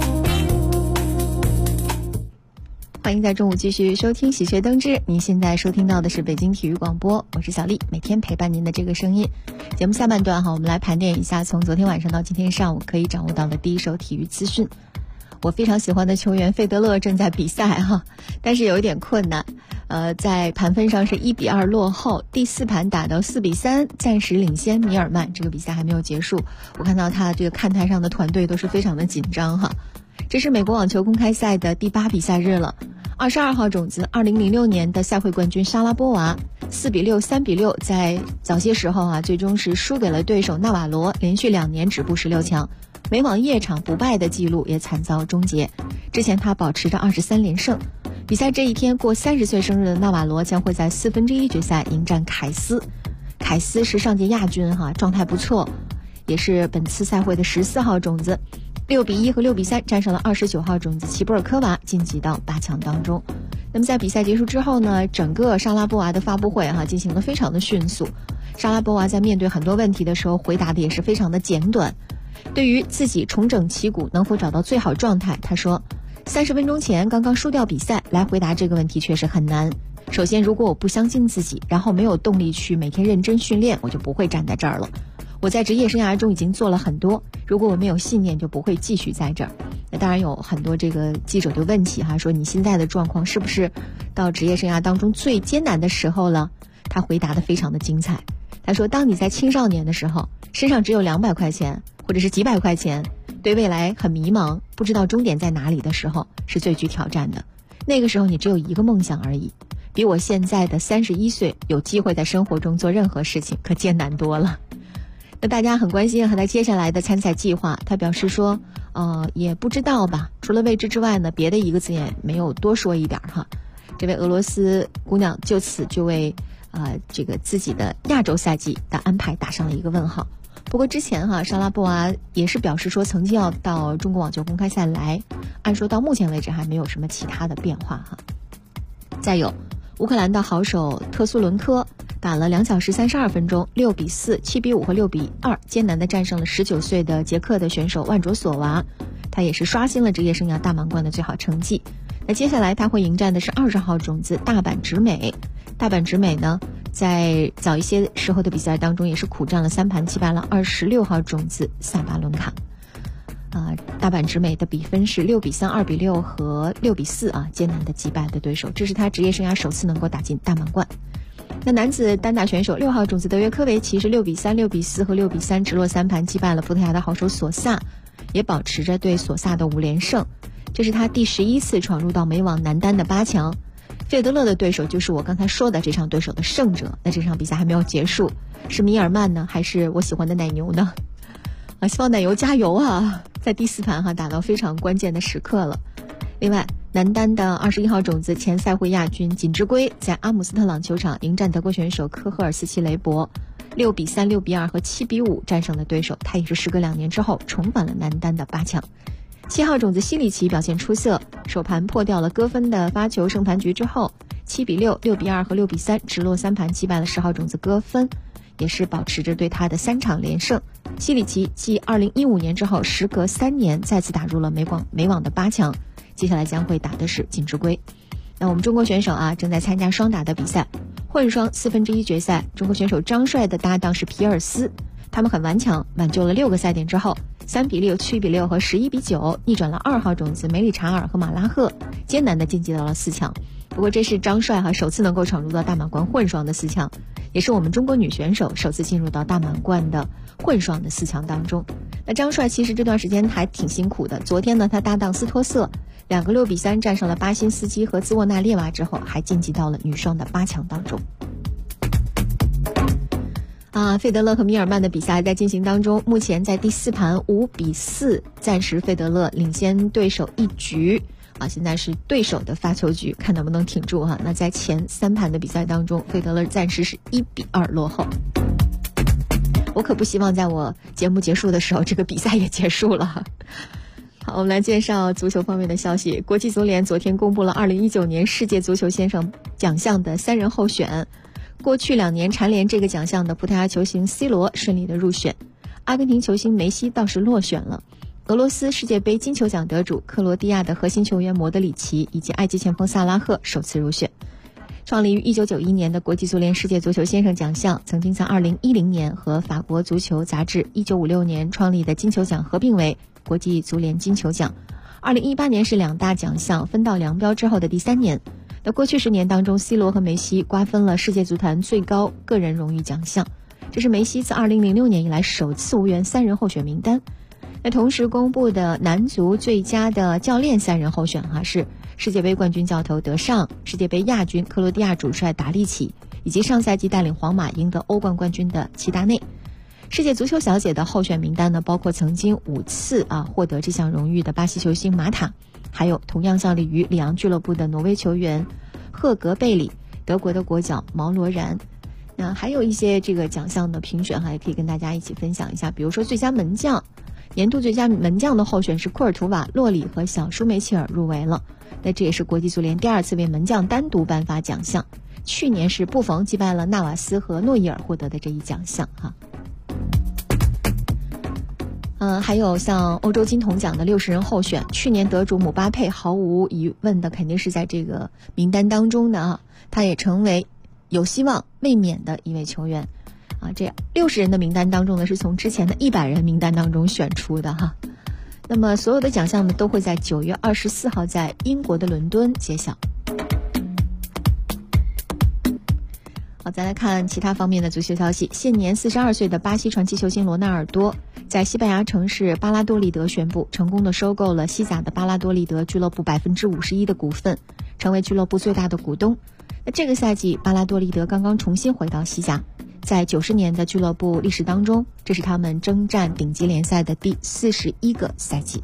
欢迎在中午继续收听喜鹊登之，您现在收听到的是北京体育广播，我是小丽，每天陪伴您的这个声音。节目下半段我们来盘点一下从昨天晚上到今天上午可以掌握到的第一手体育资讯。我非常喜欢的球员费德勒正在比赛但是有一点困难，在盘分上是1-2落后，第4盘打到4-3，暂时领先米尔曼，这个比赛还没有结束。我看到他这个看台上的团队都是非常的紧张这是美国网球公开赛的第8比赛日了。22号种子2006年的赛会冠军莎拉波娃4-6、3-6，在早些时候最终是输给了对手纳瓦罗，连续2年止步16强。美网夜场不败的记录也惨遭终结，之前他保持着23连胜。比赛这一天，过30岁生日的纳瓦罗将会在1/4决赛迎战凯斯。凯斯是上届亚军状态不错，也是本次赛会的14号种子，6-1和6-3战胜了29号种子齐布尔科娃，晋级到8强当中。那么在比赛结束之后呢，整个莎拉波娃的发布会进行得非常的迅速。莎拉波娃在面对很多问题的时候回答的也是非常的简短。对于自己重整旗鼓能否找到最好状态，他说30分钟前刚刚输掉比赛，来回答这个问题确实很难。首先，如果我不相信自己，然后没有动力去每天认真训练，我就不会站在这儿了。我在职业生涯中已经做了很多，如果我没有信念，就不会继续在这儿。那当然有很多这个记者就问起说你现在的状况是不是到职业生涯当中最艰难的时候了？他回答的非常的精彩。他说，当你在青少年的时候，身上只有200块钱或者是几百块钱，对未来很迷茫，不知道终点在哪里的时候，是最具挑战的。那个时候你只有一个梦想而已，比我现在的31岁有机会在生活中做任何事情可艰难多了。那大家很关心和他接下来的参赛计划，他表示说也不知道吧，除了未知之外呢，别的一个字也没有多说一点这位俄罗斯姑娘就此就为这个自己的亚洲赛季的安排打上了一个问号。 不过之前莎拉波娃也是表示说曾经要到中国网球公开赛来，按说到目前为止还没有什么其他的变化再有乌克兰的好手特苏伦科打了2小时32分钟，6比4、7比5和6比2，艰难地战胜了19岁的捷克的选手万卓索娃，他也是刷新了职业生涯大满贯的最好成绩。那接下来他会迎战的是20号种子大阪直美。大阪直美呢，在早一些时候的比赛当中也是苦战了3盘，击败了26号种子萨巴伦卡。大阪直美的比分是6比3、2比6和6比4艰难的击败的对手，这是他职业生涯首次能够打进大满贯。那男子单打选手6号种子德约科维奇是6比3、6比4和6比3直落3盘击败了葡萄牙的好手索萨，也保持着对索萨的5连胜。这是他第11次闯入到美网男单的8强。费德勒的对手就是我刚才说的这场对手的胜者。那这场比赛还没有结束，是米尔曼呢，还是我喜欢的奶牛呢？希望奶牛加油在第4盘打到非常关键的时刻了。另外，男单的21号种子前赛会亚军锦织圭在阿姆斯特朗球场迎战德国选手科赫尔斯奇雷伯，6比3、6比2和7比5战胜了对手，他也是时隔2年之后重返了男单的8强。7号种子西里奇表现出色，首盘破掉了戈芬的发球胜盘局之后，7比6、6比2和6比3直落3盘击败了10号种子戈芬，也是保持着对他的3场连胜。西里奇继2015年之后，时隔3年再次打入了美网的8强，接下来将会打的是锦织圭。那我们中国选手正在参加双打的比赛，混双1/4决赛，中国选手张帅的搭档是皮尔斯，他们很顽强，挽救了6个赛点之后，3比6、7比6和11比9逆转了2号种子梅里查尔和马拉赫，艰难地晋级到了4强。不过这是张帅首次能够闯入到大满贯混双的4强，也是我们中国女选手首次进入到大满贯的混双的4强当中。那张帅其实这段时间还挺辛苦的，昨天呢他搭档斯托瑟2个6比3战胜了巴辛斯基和兹沃纳列娃之后，还晋级到了女双的8强当中。费德勒和米尔曼的比赛在进行当中，目前在第4盘5比4，暂时费德勒领先对手1局现在是对手的发球局，看能不能挺住那在前3盘的比赛当中，费德勒暂时是1比2落后。我可不希望在我节目结束的时候这个比赛也结束了。好，我们来介绍足球方面的消息。国际足联昨天公布了2019年世界足球先生奖项的3人候选，过去2年蝉联这个奖项的葡萄牙球星 C 罗顺利的入选，阿根廷球星梅西倒是落选了，俄罗斯世界杯金球奖得主克罗地亚的核心球员莫德里奇以及埃及前锋萨拉赫首次入选。创立于1991年的国际足联世界足球先生奖项，曾经在2010年和法国足球杂志1956年创立的金球奖合并为国际足联金球奖。2018年是2大奖项分道扬镳之后的第3年。那过去10年当中 C 罗和梅西瓜分了世界足坛最高个人荣誉奖项，这是梅西自2006年以来首次无缘3人候选名单。那同时公布的男足最佳的教练3人候选是世界杯冠军教头德尚、世界杯亚军克罗地亚主帅达利奇，以及上赛季带领皇马赢得欧冠冠军的齐达内。世界足球小姐的候选名单呢，包括曾经5次获得这项荣誉的巴西球星马塔，还有同样效力于里昂俱乐部的挪威球员赫格贝里、德国的国脚毛罗然。那还有一些这个奖项的评选也可以跟大家一起分享一下，比如说最佳门将，年度最佳门将的候选是库尔图瓦、洛里和小舒梅切尔入围了。那这也是国际足联第2次为门将单独颁发奖项，去年是布冯击败了纳瓦斯和诺伊尔获得的这一奖项还有像欧洲金童奖的60人候选，去年得主姆巴佩毫无疑问的肯定是在这个名单当中的他也成为有希望卫冕的一位球员这60人的名单当中呢，是从之前的100人名单当中选出的那么所有的奖项呢，都会在9月24号在英国的伦敦揭晓。好，再来看其他方面的足球消息。现年42岁的巴西传奇球星罗纳尔多在西班牙城市巴拉多利德宣布成功的收购了西甲的巴拉多利德俱乐部51%的股份，成为俱乐部最大的股东。那这个赛季巴拉多利德刚刚重新回到西甲，在90年的俱乐部历史当中，这是他们征战顶级联赛的第41个赛季。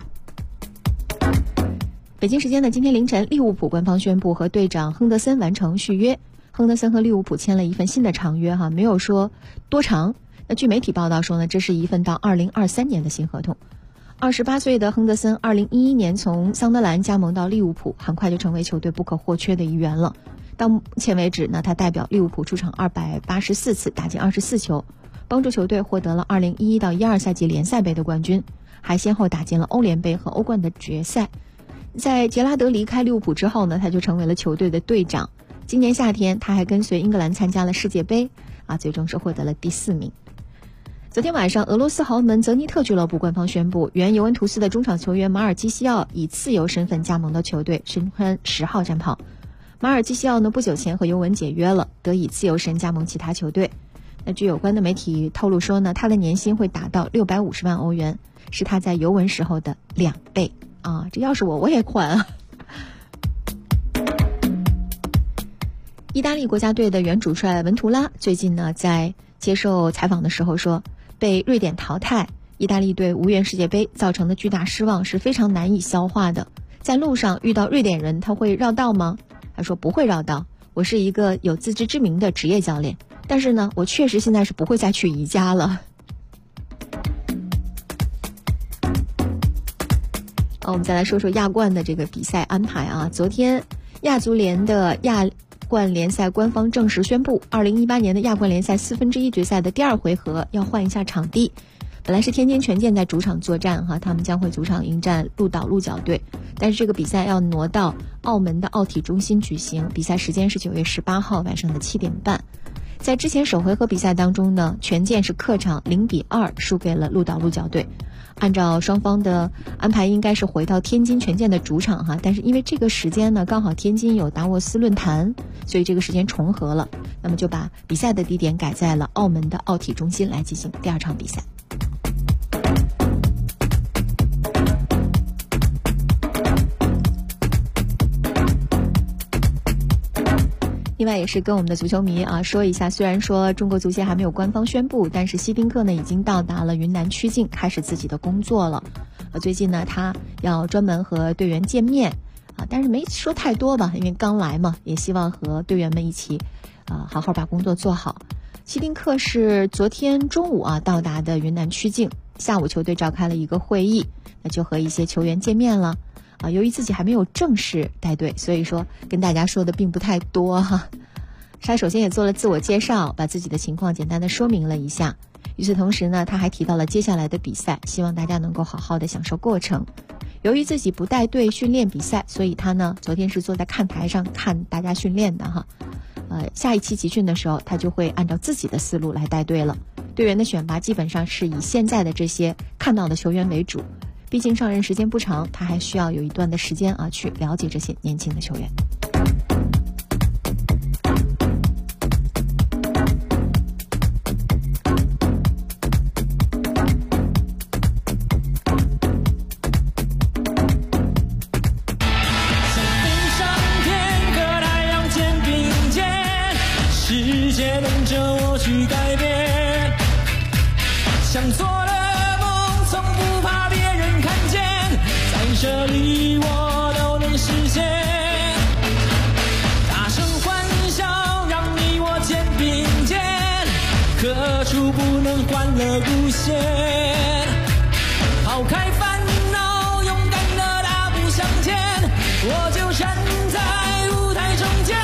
北京时间的今天凌晨，利物浦官方宣布和队长亨德森完成续约。亨德森和利物浦签了一份新的长约没有说多长， 那据媒体报道说呢，这是一份到2023年的新合同。28岁的亨德森2011年从桑德兰加盟到利物浦，很快就成为球队不可或缺的一员了。到目前为止呢，他代表利物浦出场284次，打进24球，帮助球队获得了2011到12赛季联赛杯的冠军，还先后打进了欧联杯和欧冠的决赛。在杰拉德离开利物浦之后呢，他就成为了球队的队长。今年夏天他还跟随英格兰参加了世界杯最终是获得了第4名。昨天晚上，俄罗斯豪门泽尼特俱乐部官方宣布，原尤文图斯的中场球员马尔基西奥以自由身份加盟到球队，身穿10号战袍。马尔基西奥呢，不久前和尤文解约了，得以自由身加盟其他球队。那据有关的媒体透露说呢，他的年薪会达到650万欧元，是他在尤文时候的2倍啊！这要是我也换啊！意大利国家队的原主帅文图拉最近呢，在接受采访的时候说，被瑞典淘汰，意大利队无缘世界杯造成的巨大失望是非常难以消化的。在路上遇到瑞典人，他会绕道吗？他说不会绕道，我是一个有自知之明的职业教练，但是呢，我确实现在是不会再去宜家了。我们再来说说亚冠的这个比赛安排啊。昨天亚足联的亚冠联赛官方正式宣布，2018年的亚冠联赛1/4决赛的第2回合要换一下场地。本来是天津权健在主场作战他们将会主场迎战鹿岛鹿角队，但是这个比赛要挪到澳门的奥体中心举行，比赛时间是9月18号晚上的7点半。在之前首回合比赛当中呢，权健是客场0-2输给了鹿岛鹿角队。按照双方的安排，应该是回到天津权健的主场但是因为这个时间呢，刚好天津有达沃斯论坛，所以这个时间重合了，那么就把比赛的地点改在了澳门的奥体中心来进行第2场比赛。另外也是跟我们的足球迷说一下，虽然说中国足协还没有官方宣布，但是希丁克呢已经到达了云南曲靖，开始自己的工作了。最近呢他要专门和队员见面但是没说太多吧，因为刚来嘛，也希望和队员们一起好好把工作做好。希丁克是昨天中午到达的云南曲靖，下午球队召开了一个会议，那就和一些球员见面了。由于自己还没有正式带队，所以说跟大家说的并不太多他首先也做了自我介绍，把自己的情况简单的说明了一下。与此同时呢，他还提到了接下来的比赛，希望大家能够好好的享受过程。由于自己不带队训练比赛，所以他呢昨天是坐在看台上看大家训练的下一期集训的时候，他就会按照自己的思路来带队了。队员的选拔基本上是以现在的这些看到的球员为主，毕竟上任时间不长，他还需要有一段的时间去了解这些年轻的球员。 想做的梦从不怕别人看见，在这里我都能实现。大声欢笑，让你我肩并肩，何处不能欢乐无限。抛开烦恼，勇敢的大步向前，我就站在舞台中间。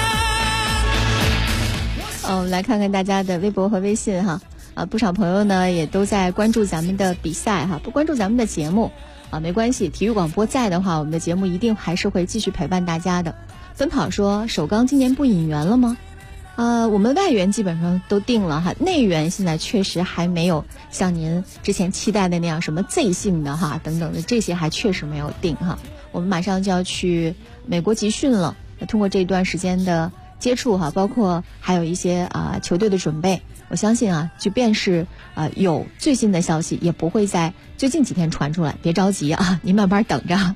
我们来看看大家的微博和微信不少朋友呢也都在关注咱们的比赛不关注咱们的节目没关系，体育广播在的话，我们的节目一定还是会继续陪伴大家的。奔跑说，首钢今年不引援了吗？我们外援基本上都定了内援现在确实还没有像您之前期待的那样什么 Z 姓的等等的，这些还确实没有定我们马上就要去美国集训了，通过这段时间的接触包括还有一些球队的准备，我相信即便是有最新的消息，也不会在最近几天传出来，别着急您慢慢等着。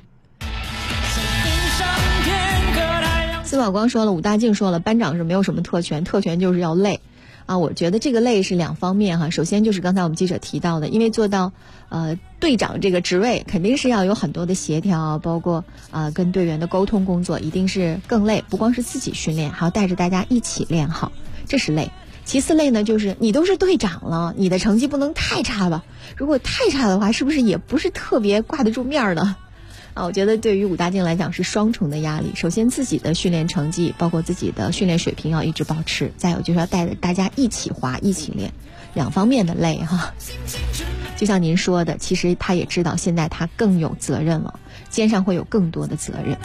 司马光说了，武大靖说了，班长是没有什么特权，特权就是要累我觉得这个累是两方面首先就是刚才我们记者提到的，因为做到队长这个职位，肯定是要有很多的协调，包括跟队员的沟通工作，一定是更累，不光是自己训练，还要带着大家一起练好，这是累。 其次类呢，就是你都是队长了，你的成绩不能太差吧？如果太差的话，是不是也不是特别挂得住面呢？我觉得对于武大靖来讲是双重的压力。首先自己的训练成绩，包括自己的训练水平要一直保持，再有就是要带着大家一起滑一起练，两方面的累哈。就像您说的，其实他也知道现在他更有责任了，肩上会有更多的责任。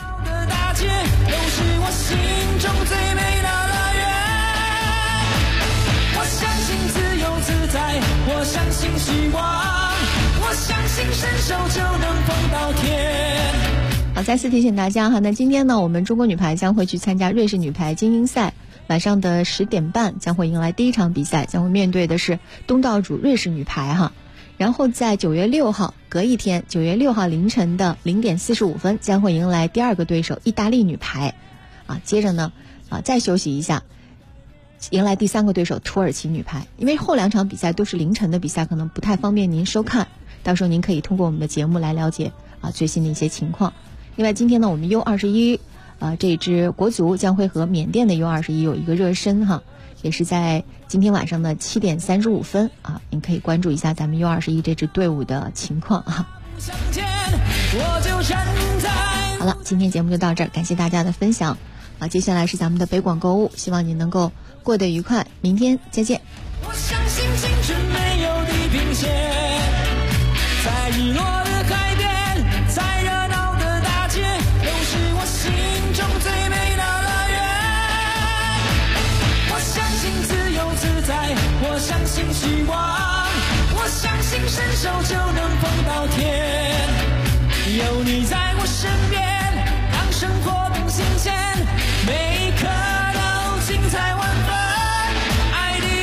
我相信希望，我相信伸手就能碰到天。 好，再次提醒大家哈，那今天呢，我们中国女排将会去参加瑞士女排精英赛，晚上的10点半将会迎来第一场比赛，将会面对的是东道主瑞士女排哈。然后在9月6号，隔一天，9月6号凌晨的0点45分，将会迎来第二个对手意大利女排，接着呢，再休息一下。迎来第3个对手土耳其女排，因为后2场比赛都是凌晨的比赛，可能不太方便您收看，到时候您可以通过我们的节目来了解最新的一些情况。另外今天呢，我们 U21 这支国足将会和缅甸的 U21 有一个热身哈，也是在今天晚上的7点35分您可以关注一下咱们 U21 这支队伍的情况好了，今天节目就到这儿，感谢大家的分享。接下来是咱们的北广购物，希望你能够过得愉快，明天再见。 我相信青春没有地平线，在日落的海边，在热闹的大街，都是我心中最美的乐园。我相信自由自在，我相信希望，我相信伸手就能碰到天。有你在我身边，让生活更新鲜，每一刻都精彩万分。爱的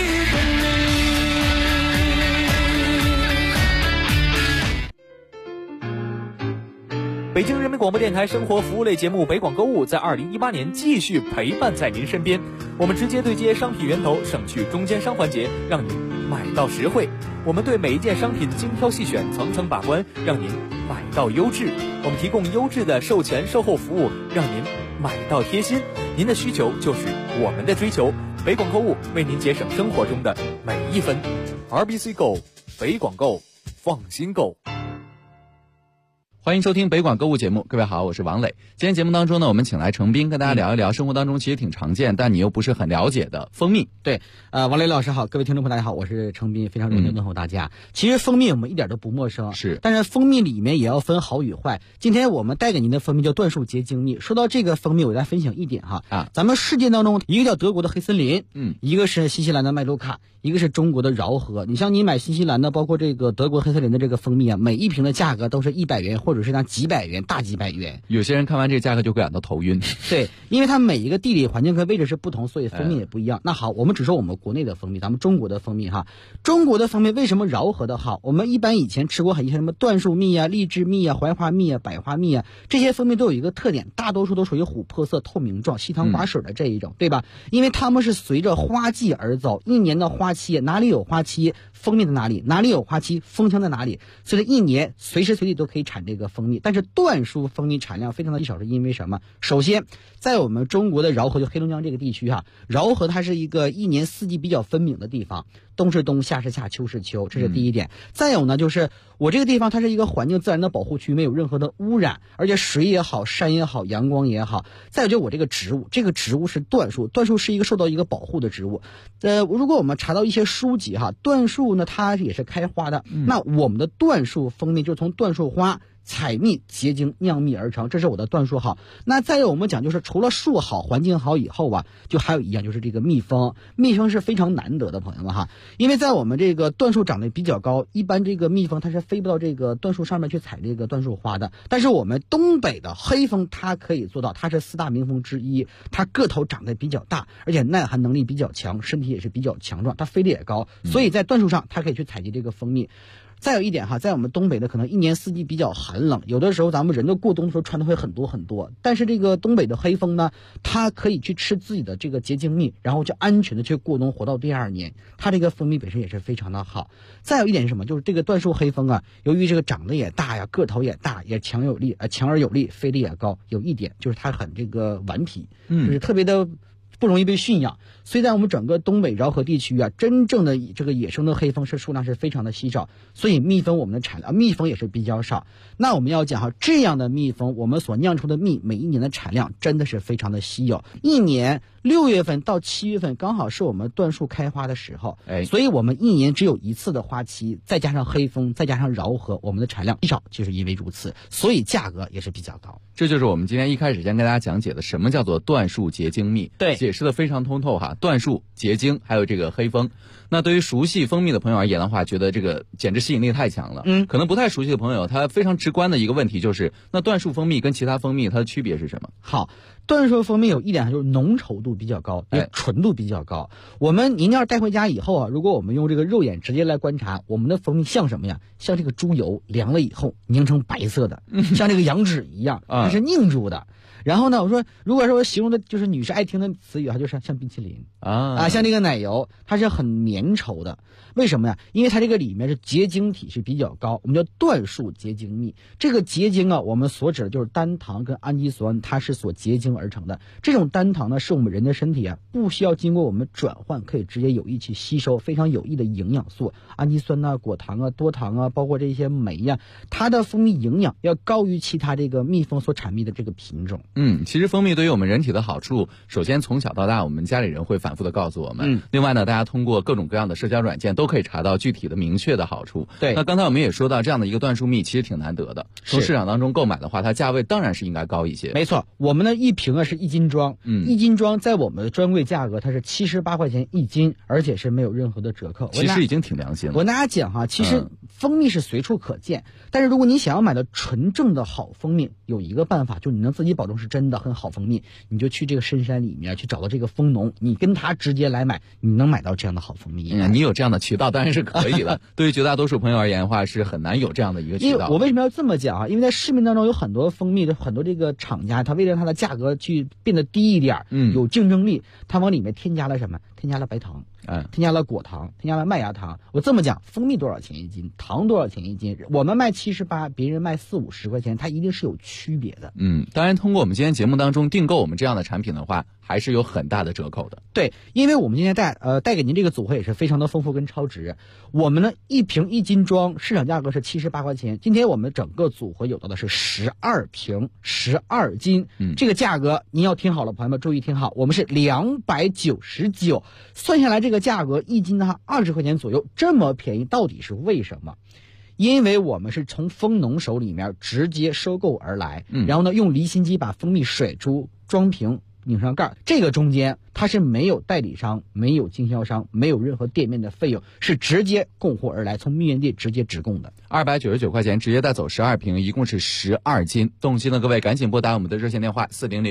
北京人民广播电台生活服务类节目北广购物在2018年继续陪伴在您身边，我们直接对接商品源头，省去中间商环节，让您买到实惠。我们对每一件商品精挑细选，层层把关，让您买到优质。我们提供优质的售前售后服务，让您买到贴心。您的需求就是我们的追求，北广购物为您节省生活中的每一分。RBC Go， 北广购，放心购。 欢迎收听北广购物节目，各位好，我是王磊。今天节目当中呢，我们请来程斌跟大家聊一聊生活当中其实挺常见，但你又不是很了解的蜂蜜。 对，王磊老师好，各位听众朋友大家好，我是程斌，非常荣幸问候大家。其实蜂蜜我们一点都不陌生， 是， 但是蜂蜜里面也要分好与坏。今天我们带给您的蜂蜜叫椴树结晶蜜。说到这个蜂蜜，我再分享一点哈，咱们世界当中一个叫德国的黑森林，一个是新西兰的麦卢卡，一个是中国的饶河。你像你买新西兰的，包括这个德国黑森林的这个蜂蜜每一瓶的价格都是100元，或者是像几百元、大几百元。 有些人看完这个价格就会感到头晕。 对，因为它每一个地理环境和位置是不同，所以蜂蜜也不一样。那好，我们只说我们国内的蜂蜜，咱们中国的蜂蜜哈。中国的蜂蜜为什么饶河的好？我们一般以前吃过一些什么椴树蜜啊、荔枝蜜啊、槐花蜜啊、百花蜜啊，这些蜂蜜都有一个特点，大多数都属于琥珀色、透明状、稀汤寡水的这一种，对吧？因为它们是随着花季而走，一年的花期，哪里有花期，蜂蜜在哪里，哪里有花期，蜂箱在哪里，所以一年随时随地都可以产这个蜂蜜。但是椴树蜂蜜产量非常的少，是因为什么？首先在我们中国的饶河，就黑龙江这个地区饶河它是一个一年四季比较分明的地方，冬是冬，夏是夏，秋是秋，这是第一点。再有呢，就是我这个地方它是一个环境自然的保护区，没有任何的污染，而且水也好，山也好，阳光也好。再有就是我这个植物，这个植物是椴树，椴树是一个受到一个保护的植物。如果我们查到一些书籍椴树呢它也是开花的，那我们的椴树蜂蜜就从椴树花采蜜结晶酿蜜而成，这是我的椴树好。那再有我们讲就是除了树好环境好以后就还有一样就是这个蜜蜂。蜜蜂是非常难得的朋友们因为在我们这个椴树长得比较高，一般这个蜜蜂它是飞不到这个椴树上面去采这个椴树花的。但是我们东北的黑蜂它可以做到，它是4大名蜂之一，它个头长得比较大，而且耐寒能力比较强，身体也是比较强壮，它飞得也高，所以在椴树上它可以去采集这个蜂蜜。再有一点在我们东北的可能一年四季比较寒冷，有的时候咱们人的过冬的时候穿的会很多很多，但是这个东北的黑蜂呢，它可以去吃自己的这个结晶蜜，然后就安全的去过冬，活到第2年。它这个蜂蜜本身也是非常的好。再有一点是什么？就是这个椴树黑蜂由于这个长得也大呀，个头也大，也强而有力，飞得也高。有一点就是它很这个顽皮，就是特别的不容易被驯养。所以在我们整个东北饶河地区啊，真正的这个野生的黑蜂是数量是非常的稀少，所以蜜蜂我们的产量，蜜蜂也是比较少。那我们要讲哈，这样的蜜蜂，我们所酿出的蜜，每一年的产量真的是非常的稀有。一年6月份到7月份刚好是我们椴树开花的时候，所以我们一年只有一次的花期，再加上黑蜂，再加上饶河，我们的产量稀少，就是因为如此，所以价格也是比较高。 这就是我们今天一开始先跟大家讲解的什么叫做椴树结晶蜜， 对， 解释的非常通透哈。椴树、结晶还有这个黑蜂，那对于熟悉蜂蜜的朋友而言的话，觉得这个简直吸引力太强了。可能不太熟悉的朋友，他非常直观的一个问题就是，那椴树蜂蜜跟其他蜂蜜它的区别是什么？ 好，椴树蜂蜜有一点就是浓稠度比较高，纯度比较高。您要是带回家以后啊，如果我们用这个肉眼直接来观察，我们的蜂蜜像什么呀？像这个猪油凉了以后凝成白色的，像这个羊脂一样，它是凝住的。然后呢，我说，如果说我形容的就是女士爱听的词语，它就是像冰淇淋像这个奶油，它是很粘稠的。为什么呀？因为它这个里面是结晶体是比较高，我们叫椴树结晶蜜。这个结晶啊，我们所指的就是单糖跟氨基酸，它是所结晶而成的。这种单糖呢，是我们人的身体啊，不需要经过我们转换，可以直接有意去吸收非常有益的营养素，氨基酸啊、果糖啊、多糖啊，包括这些酶呀，它的蜂蜜营养要高于其他这个蜜蜂所产蜜的这个品种。 其实蜂蜜对于我们人体的好处，首先从小到大，我们家里人会反复的告诉我们。另外呢，大家通过各种各样的社交软件都可以查到具体的明确的好处。对，那刚才我们也说到，这样的一个椴树蜜其实挺难得的，从市场当中购买的话，它价位当然是应该高一些。 没错，我们的一瓶啊是1斤装，1斤装在我们的专柜价格它是78块钱1斤，而且是没有任何的折扣。 其实已经挺良心了。 我跟大家讲哈，其实蜂蜜是随处可见，但是如果你想要买到纯正的好蜂蜜，有一个办法，就是你能自己保证是真的很好蜂蜜，你就去这个深山里面去找到这个蜂农，你跟他直接来买，你能买到这样的好蜂蜜。 你有这样的渠道当然是可以的。对于绝大多数朋友而言的话，是很难有这样的一个渠道。 因为我为什么要这么讲啊？因为在市面当中有很多蜂蜜的很多这个厂家，他为了它的价格去变得低一点，有竞争力，他往里面添加了什么？添加了白糖，添加了果糖，添加了麦芽糖。我这么讲，蜂蜜多少钱1斤，糖多少钱1斤？我们卖78，别人卖40、50块钱，它一定是有区别的。 当然通过我们今天节目当中订购我们这样的产品的话，还是有很大的折扣的。 对，因为我们今天带给您这个组合也是非常的丰富跟超值。我们呢一瓶1斤装，市场价格是78块钱，今天我们整个组合有到的是12瓶12斤，这个价格您要听好了，朋友们注意听好，我们是299，算下来这个价格1斤的话20块钱左右，这么便宜到底是为什么？因为我们是从蜂农手里面直接收购而来，然后呢用离心机把蜂蜜甩出，装瓶，拧上盖，这个中间它是没有代理商，没有经销商，没有任何店面的费用，是直接供货而来，从蜜源地直接直供的。 299块钱直接带走12瓶，一共是12斤。动心的各位赶紧拨打我们的热线电话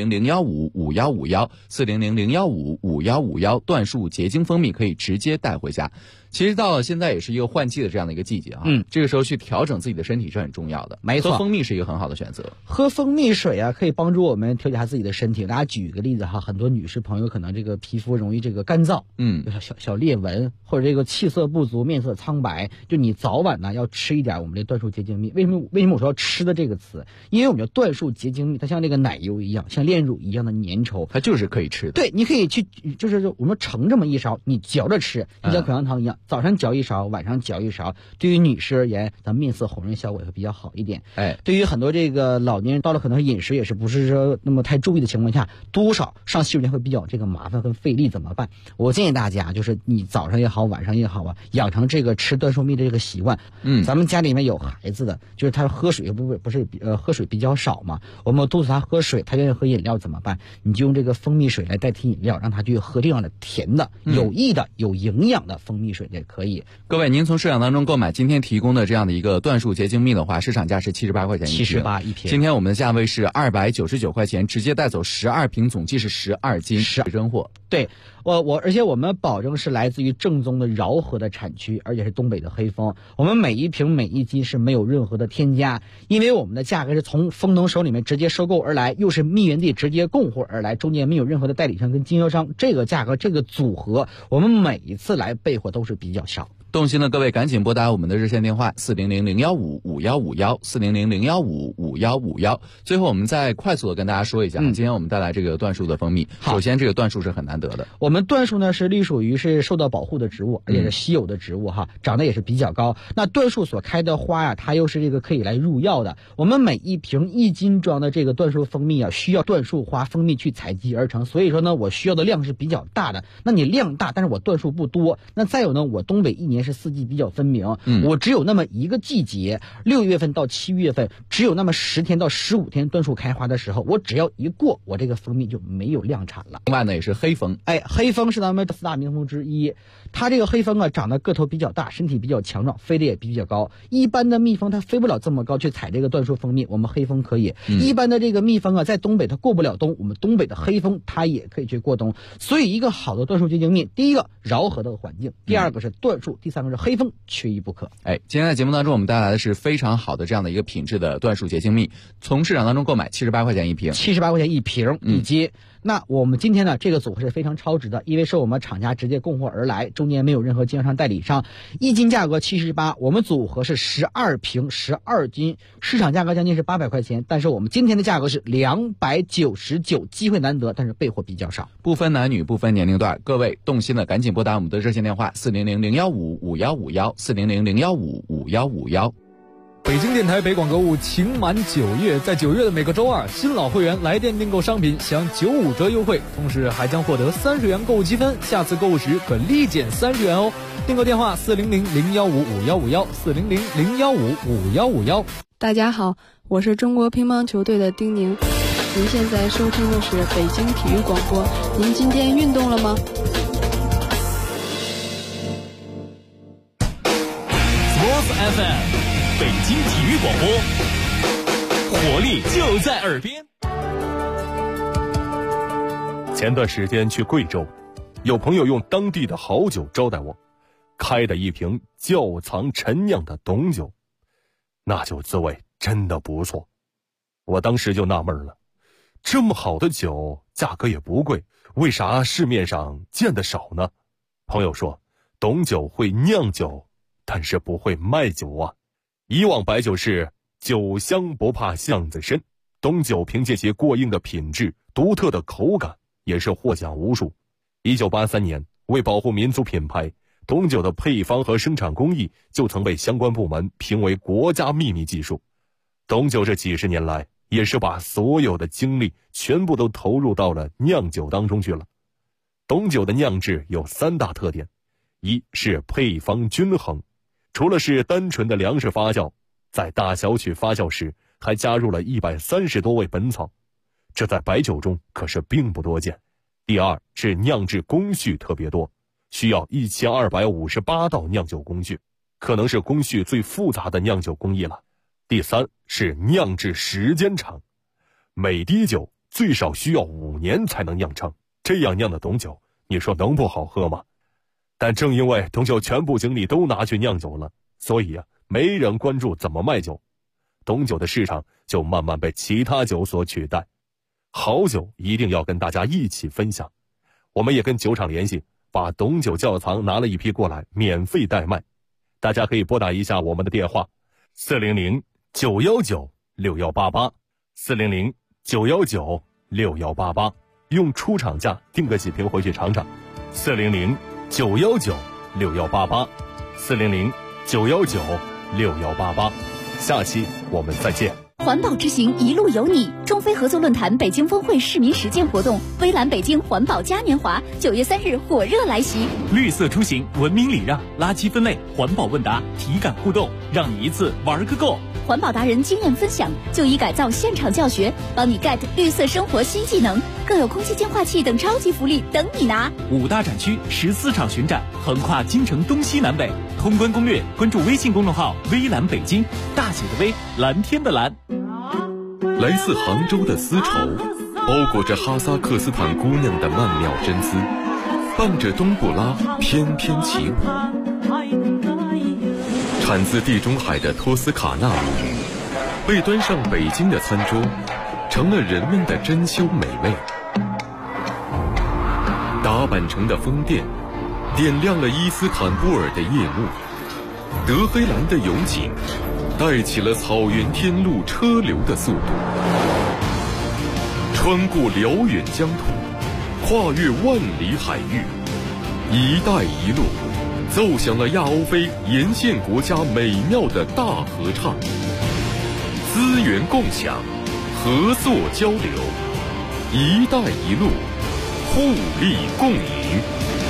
400-015-5151，400-015-5151，椴树结晶蜂蜜可以直接带回家。其实到了现在也是一个换季的这样的一个季节啊，这个时候去调整自己的身体是很重要的。 没错， 喝蜂蜜是一个很好的选择。 喝蜂蜜水啊，可以帮助我们调节下自己的身体。大家举个例子哈，很多女士朋友可能这个皮肤容易这个干燥，小裂纹，或者这个气色不足、面色苍白，就你早晚呢要吃一点我们这椴树结晶蜜。为什么我说要吃的这个词？因为我们叫椴树结晶蜜，它像这个奶油一样，像炼乳一样的粘稠， 它就是可以吃的。 对，你可以去，就是我们盛这么一勺，你嚼着吃，就像口香糖一样，早上嚼一勺，晚上嚼一勺。对于女士而言，咱面色红润效果也会比较好一点。对于很多这个老年人，到了可能饮食也是不是说那么太注意的情况下，多少上洗手间会比较这个麻烦和费力，怎么办？我建议大家就是你早上也好，晚上也好啊，养成这个吃椴树蜜的这个习惯。咱们家里面有孩子的，就是他喝水不是喝水比较少嘛，我们督促他喝水，他愿意喝饮料怎么办？你就用这个蜂蜜水来代替饮料，让他去喝这样的甜的、有益的、有营养的蜂蜜水也可以。 各位，您从市场当中购买今天提供的这样的一个椴树结晶蜜的话，市场价是78块钱一瓶 ，78一瓶。 今天我们的价位是299块钱，直接带走12瓶，总计是12斤，真货。 对，而且我们保证是来自于正宗的饶河的产区，而且是东北的黑蜂。我们每一瓶每一斤是没有任何的添加，因为我们的价格是从蜂农手里面直接收购而来，又是蜜源地直接供货而来，中间没有任何的代理商跟经销商，这个价格这个组合，我们每一次来备货都是比较少。 动心的各位赶紧拨打我们的热线电话400-015-5151，400-015-5151。最后我们再快速的跟大家说一下，今天我们带来这个椴树的蜂蜜。首先这个椴树是很难得的， 我们椴树呢是隶属于是受到保护的植物，而且是稀有的植物哈，长得也是比较高。那椴树所开的花呀，它又是这个可以来入药的。我们每一瓶1斤装的这个椴树蜂蜜啊，需要椴树花蜂蜜去采集而成，所以说呢，我需要的量是比较大的。那你量大，但是我椴树不多。那再有呢，我东北一年是4季比较分明，我只有那么一个季节，6月份到7月份，只有那么10天到15天椴树开花的时候，我只要一过，我这个蜂蜜就没有量产了。 另外呢，也是黑蜂， 黑蜂是咱们4大名蜂之一。它这个黑蜂啊，长得个头比较大，身体比较强壮，飞得也比较高。一般的蜜蜂它飞不了这么高去采这个椴树蜂蜜，我们黑蜂可以。一般的这个蜜蜂啊，在东北它过不了冬，我们东北的黑蜂它也可以去过冬。所以一个好的椴树结晶蜜，第一个饶河的环境，第二个是椴树，第三个是黑蜂，缺一不可。 今天在节目当中我们带来的是非常好的这样的一个品质的椴树结晶蜜，从市场当中购买78块钱一瓶 ，78块钱一瓶，以及那我们今天呢，这个组合是非常超值的，因为是我们厂家直接供货而来，中间没有任何经销商代理商。1斤价格78，我们组合是12瓶12斤，市场价格将近是800块钱，但是我们今天的价格是299，机会难得，但是备货比较少， 不分男女，不分年龄段，各位动心的赶紧拨打我们的热线电话400-015-5151，400-015-5151。 北京电台北广购物情满9月，在9月的每个周二，新老会员来电订购商品享95折优惠，同时还将获得30元购物积分，下次购物时可立减30元哦。订购电话400-015-5151，400-015-5151。 大家好，我是中国乒乓球队的丁宁，您现在收听的是北京体育广播，您今天运动了吗 ？Sports FM。北京体育广播，活力就在耳边。 前段时间去贵州，有朋友用当地的好酒招待我，开的一瓶窖藏陈酿的董酒，那酒滋味真的不错。我当时就纳闷了，这么好的酒，价格也不贵，为啥市面上见得少呢？朋友说，董酒会酿酒，但是不会卖酒啊。以往白酒是酒香不怕巷子深，董酒凭借其过硬的品质、独特的口感，也是获奖无数。1983年，为保护民族品牌，董酒的配方和生产工艺就曾被相关部门评为国家秘密技术。董酒这几十年来，也是把所有的精力全部都投入到了酿酒当中去了。董酒的酿制有3大特点，一是配方均衡，除了是单纯的粮食发酵，在大小曲发酵时还加入了130多味本草，这在白酒中可是并不多见。第二是酿制工序特别多，需要1258道酿酒工序，可能是工序最复杂的酿酒工艺了。第三是酿制时间长，每滴酒最少需要5年才能酿成，这样酿的董酒，你说能不好喝吗？但正因为董酒全部精力都拿去酿酒了，所以没人关注怎么卖酒，董酒的市场就慢慢被其他酒所取代。好酒一定要跟大家一起分享，我们也跟酒厂联系，把董酒窖藏拿了一批过来，免费代卖。大家可以拨打一下我们的电话400-919-6188 400-919-6188，用出厂价订个几瓶回去尝尝。400-919-6188 400-919-6188。下期我们再见。 环保之行一路有你，中非合作论坛北京峰会市民实践活动，微蓝北京环保嘉年华9月3日火热来袭。 绿色出行，文明礼让，垃圾分类，环保问答，体感互动，让你一次玩个够。 环保达人经验分享，就医改造现场教学，帮你 get 绿色生活新技能，更有空气净化器等超级福利等你拿。 5大展区14场巡展，横跨京城东西南北。通关攻略，关注微信公众号微蓝北京，大写的微，蓝天的蓝。 来自杭州的丝绸，包裹着哈萨克斯坦姑娘的曼妙真姿，伴着冬不拉翩翩起舞。产自地中海的托斯卡纳米，被端上北京的餐桌，成了人们的珍馐美味。打扮成的宫殿， 点亮了伊斯坦布尔的夜幕，德黑兰的勇景带起了草原天路车流的速度，穿过辽远疆土，跨越万里海域，一带一路奏响了亚欧非沿线国家美妙的大合唱，资源共享，合作交流，一带一路，互利共赢。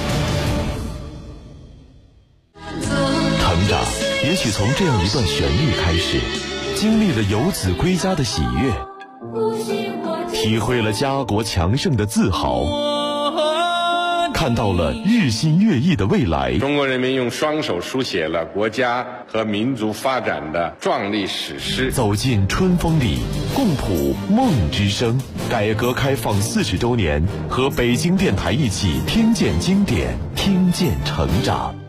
成长也许从这样一段旋律开始，经历了游子归家的喜悦，体会了家国强盛的自豪，看到了日新月异的未来。 中国人民用双手书写了国家和民族发展的壮丽史诗。 走进春风里，共谱梦之声。改革开放40周年，和北京电台一起听见经典，听见成长。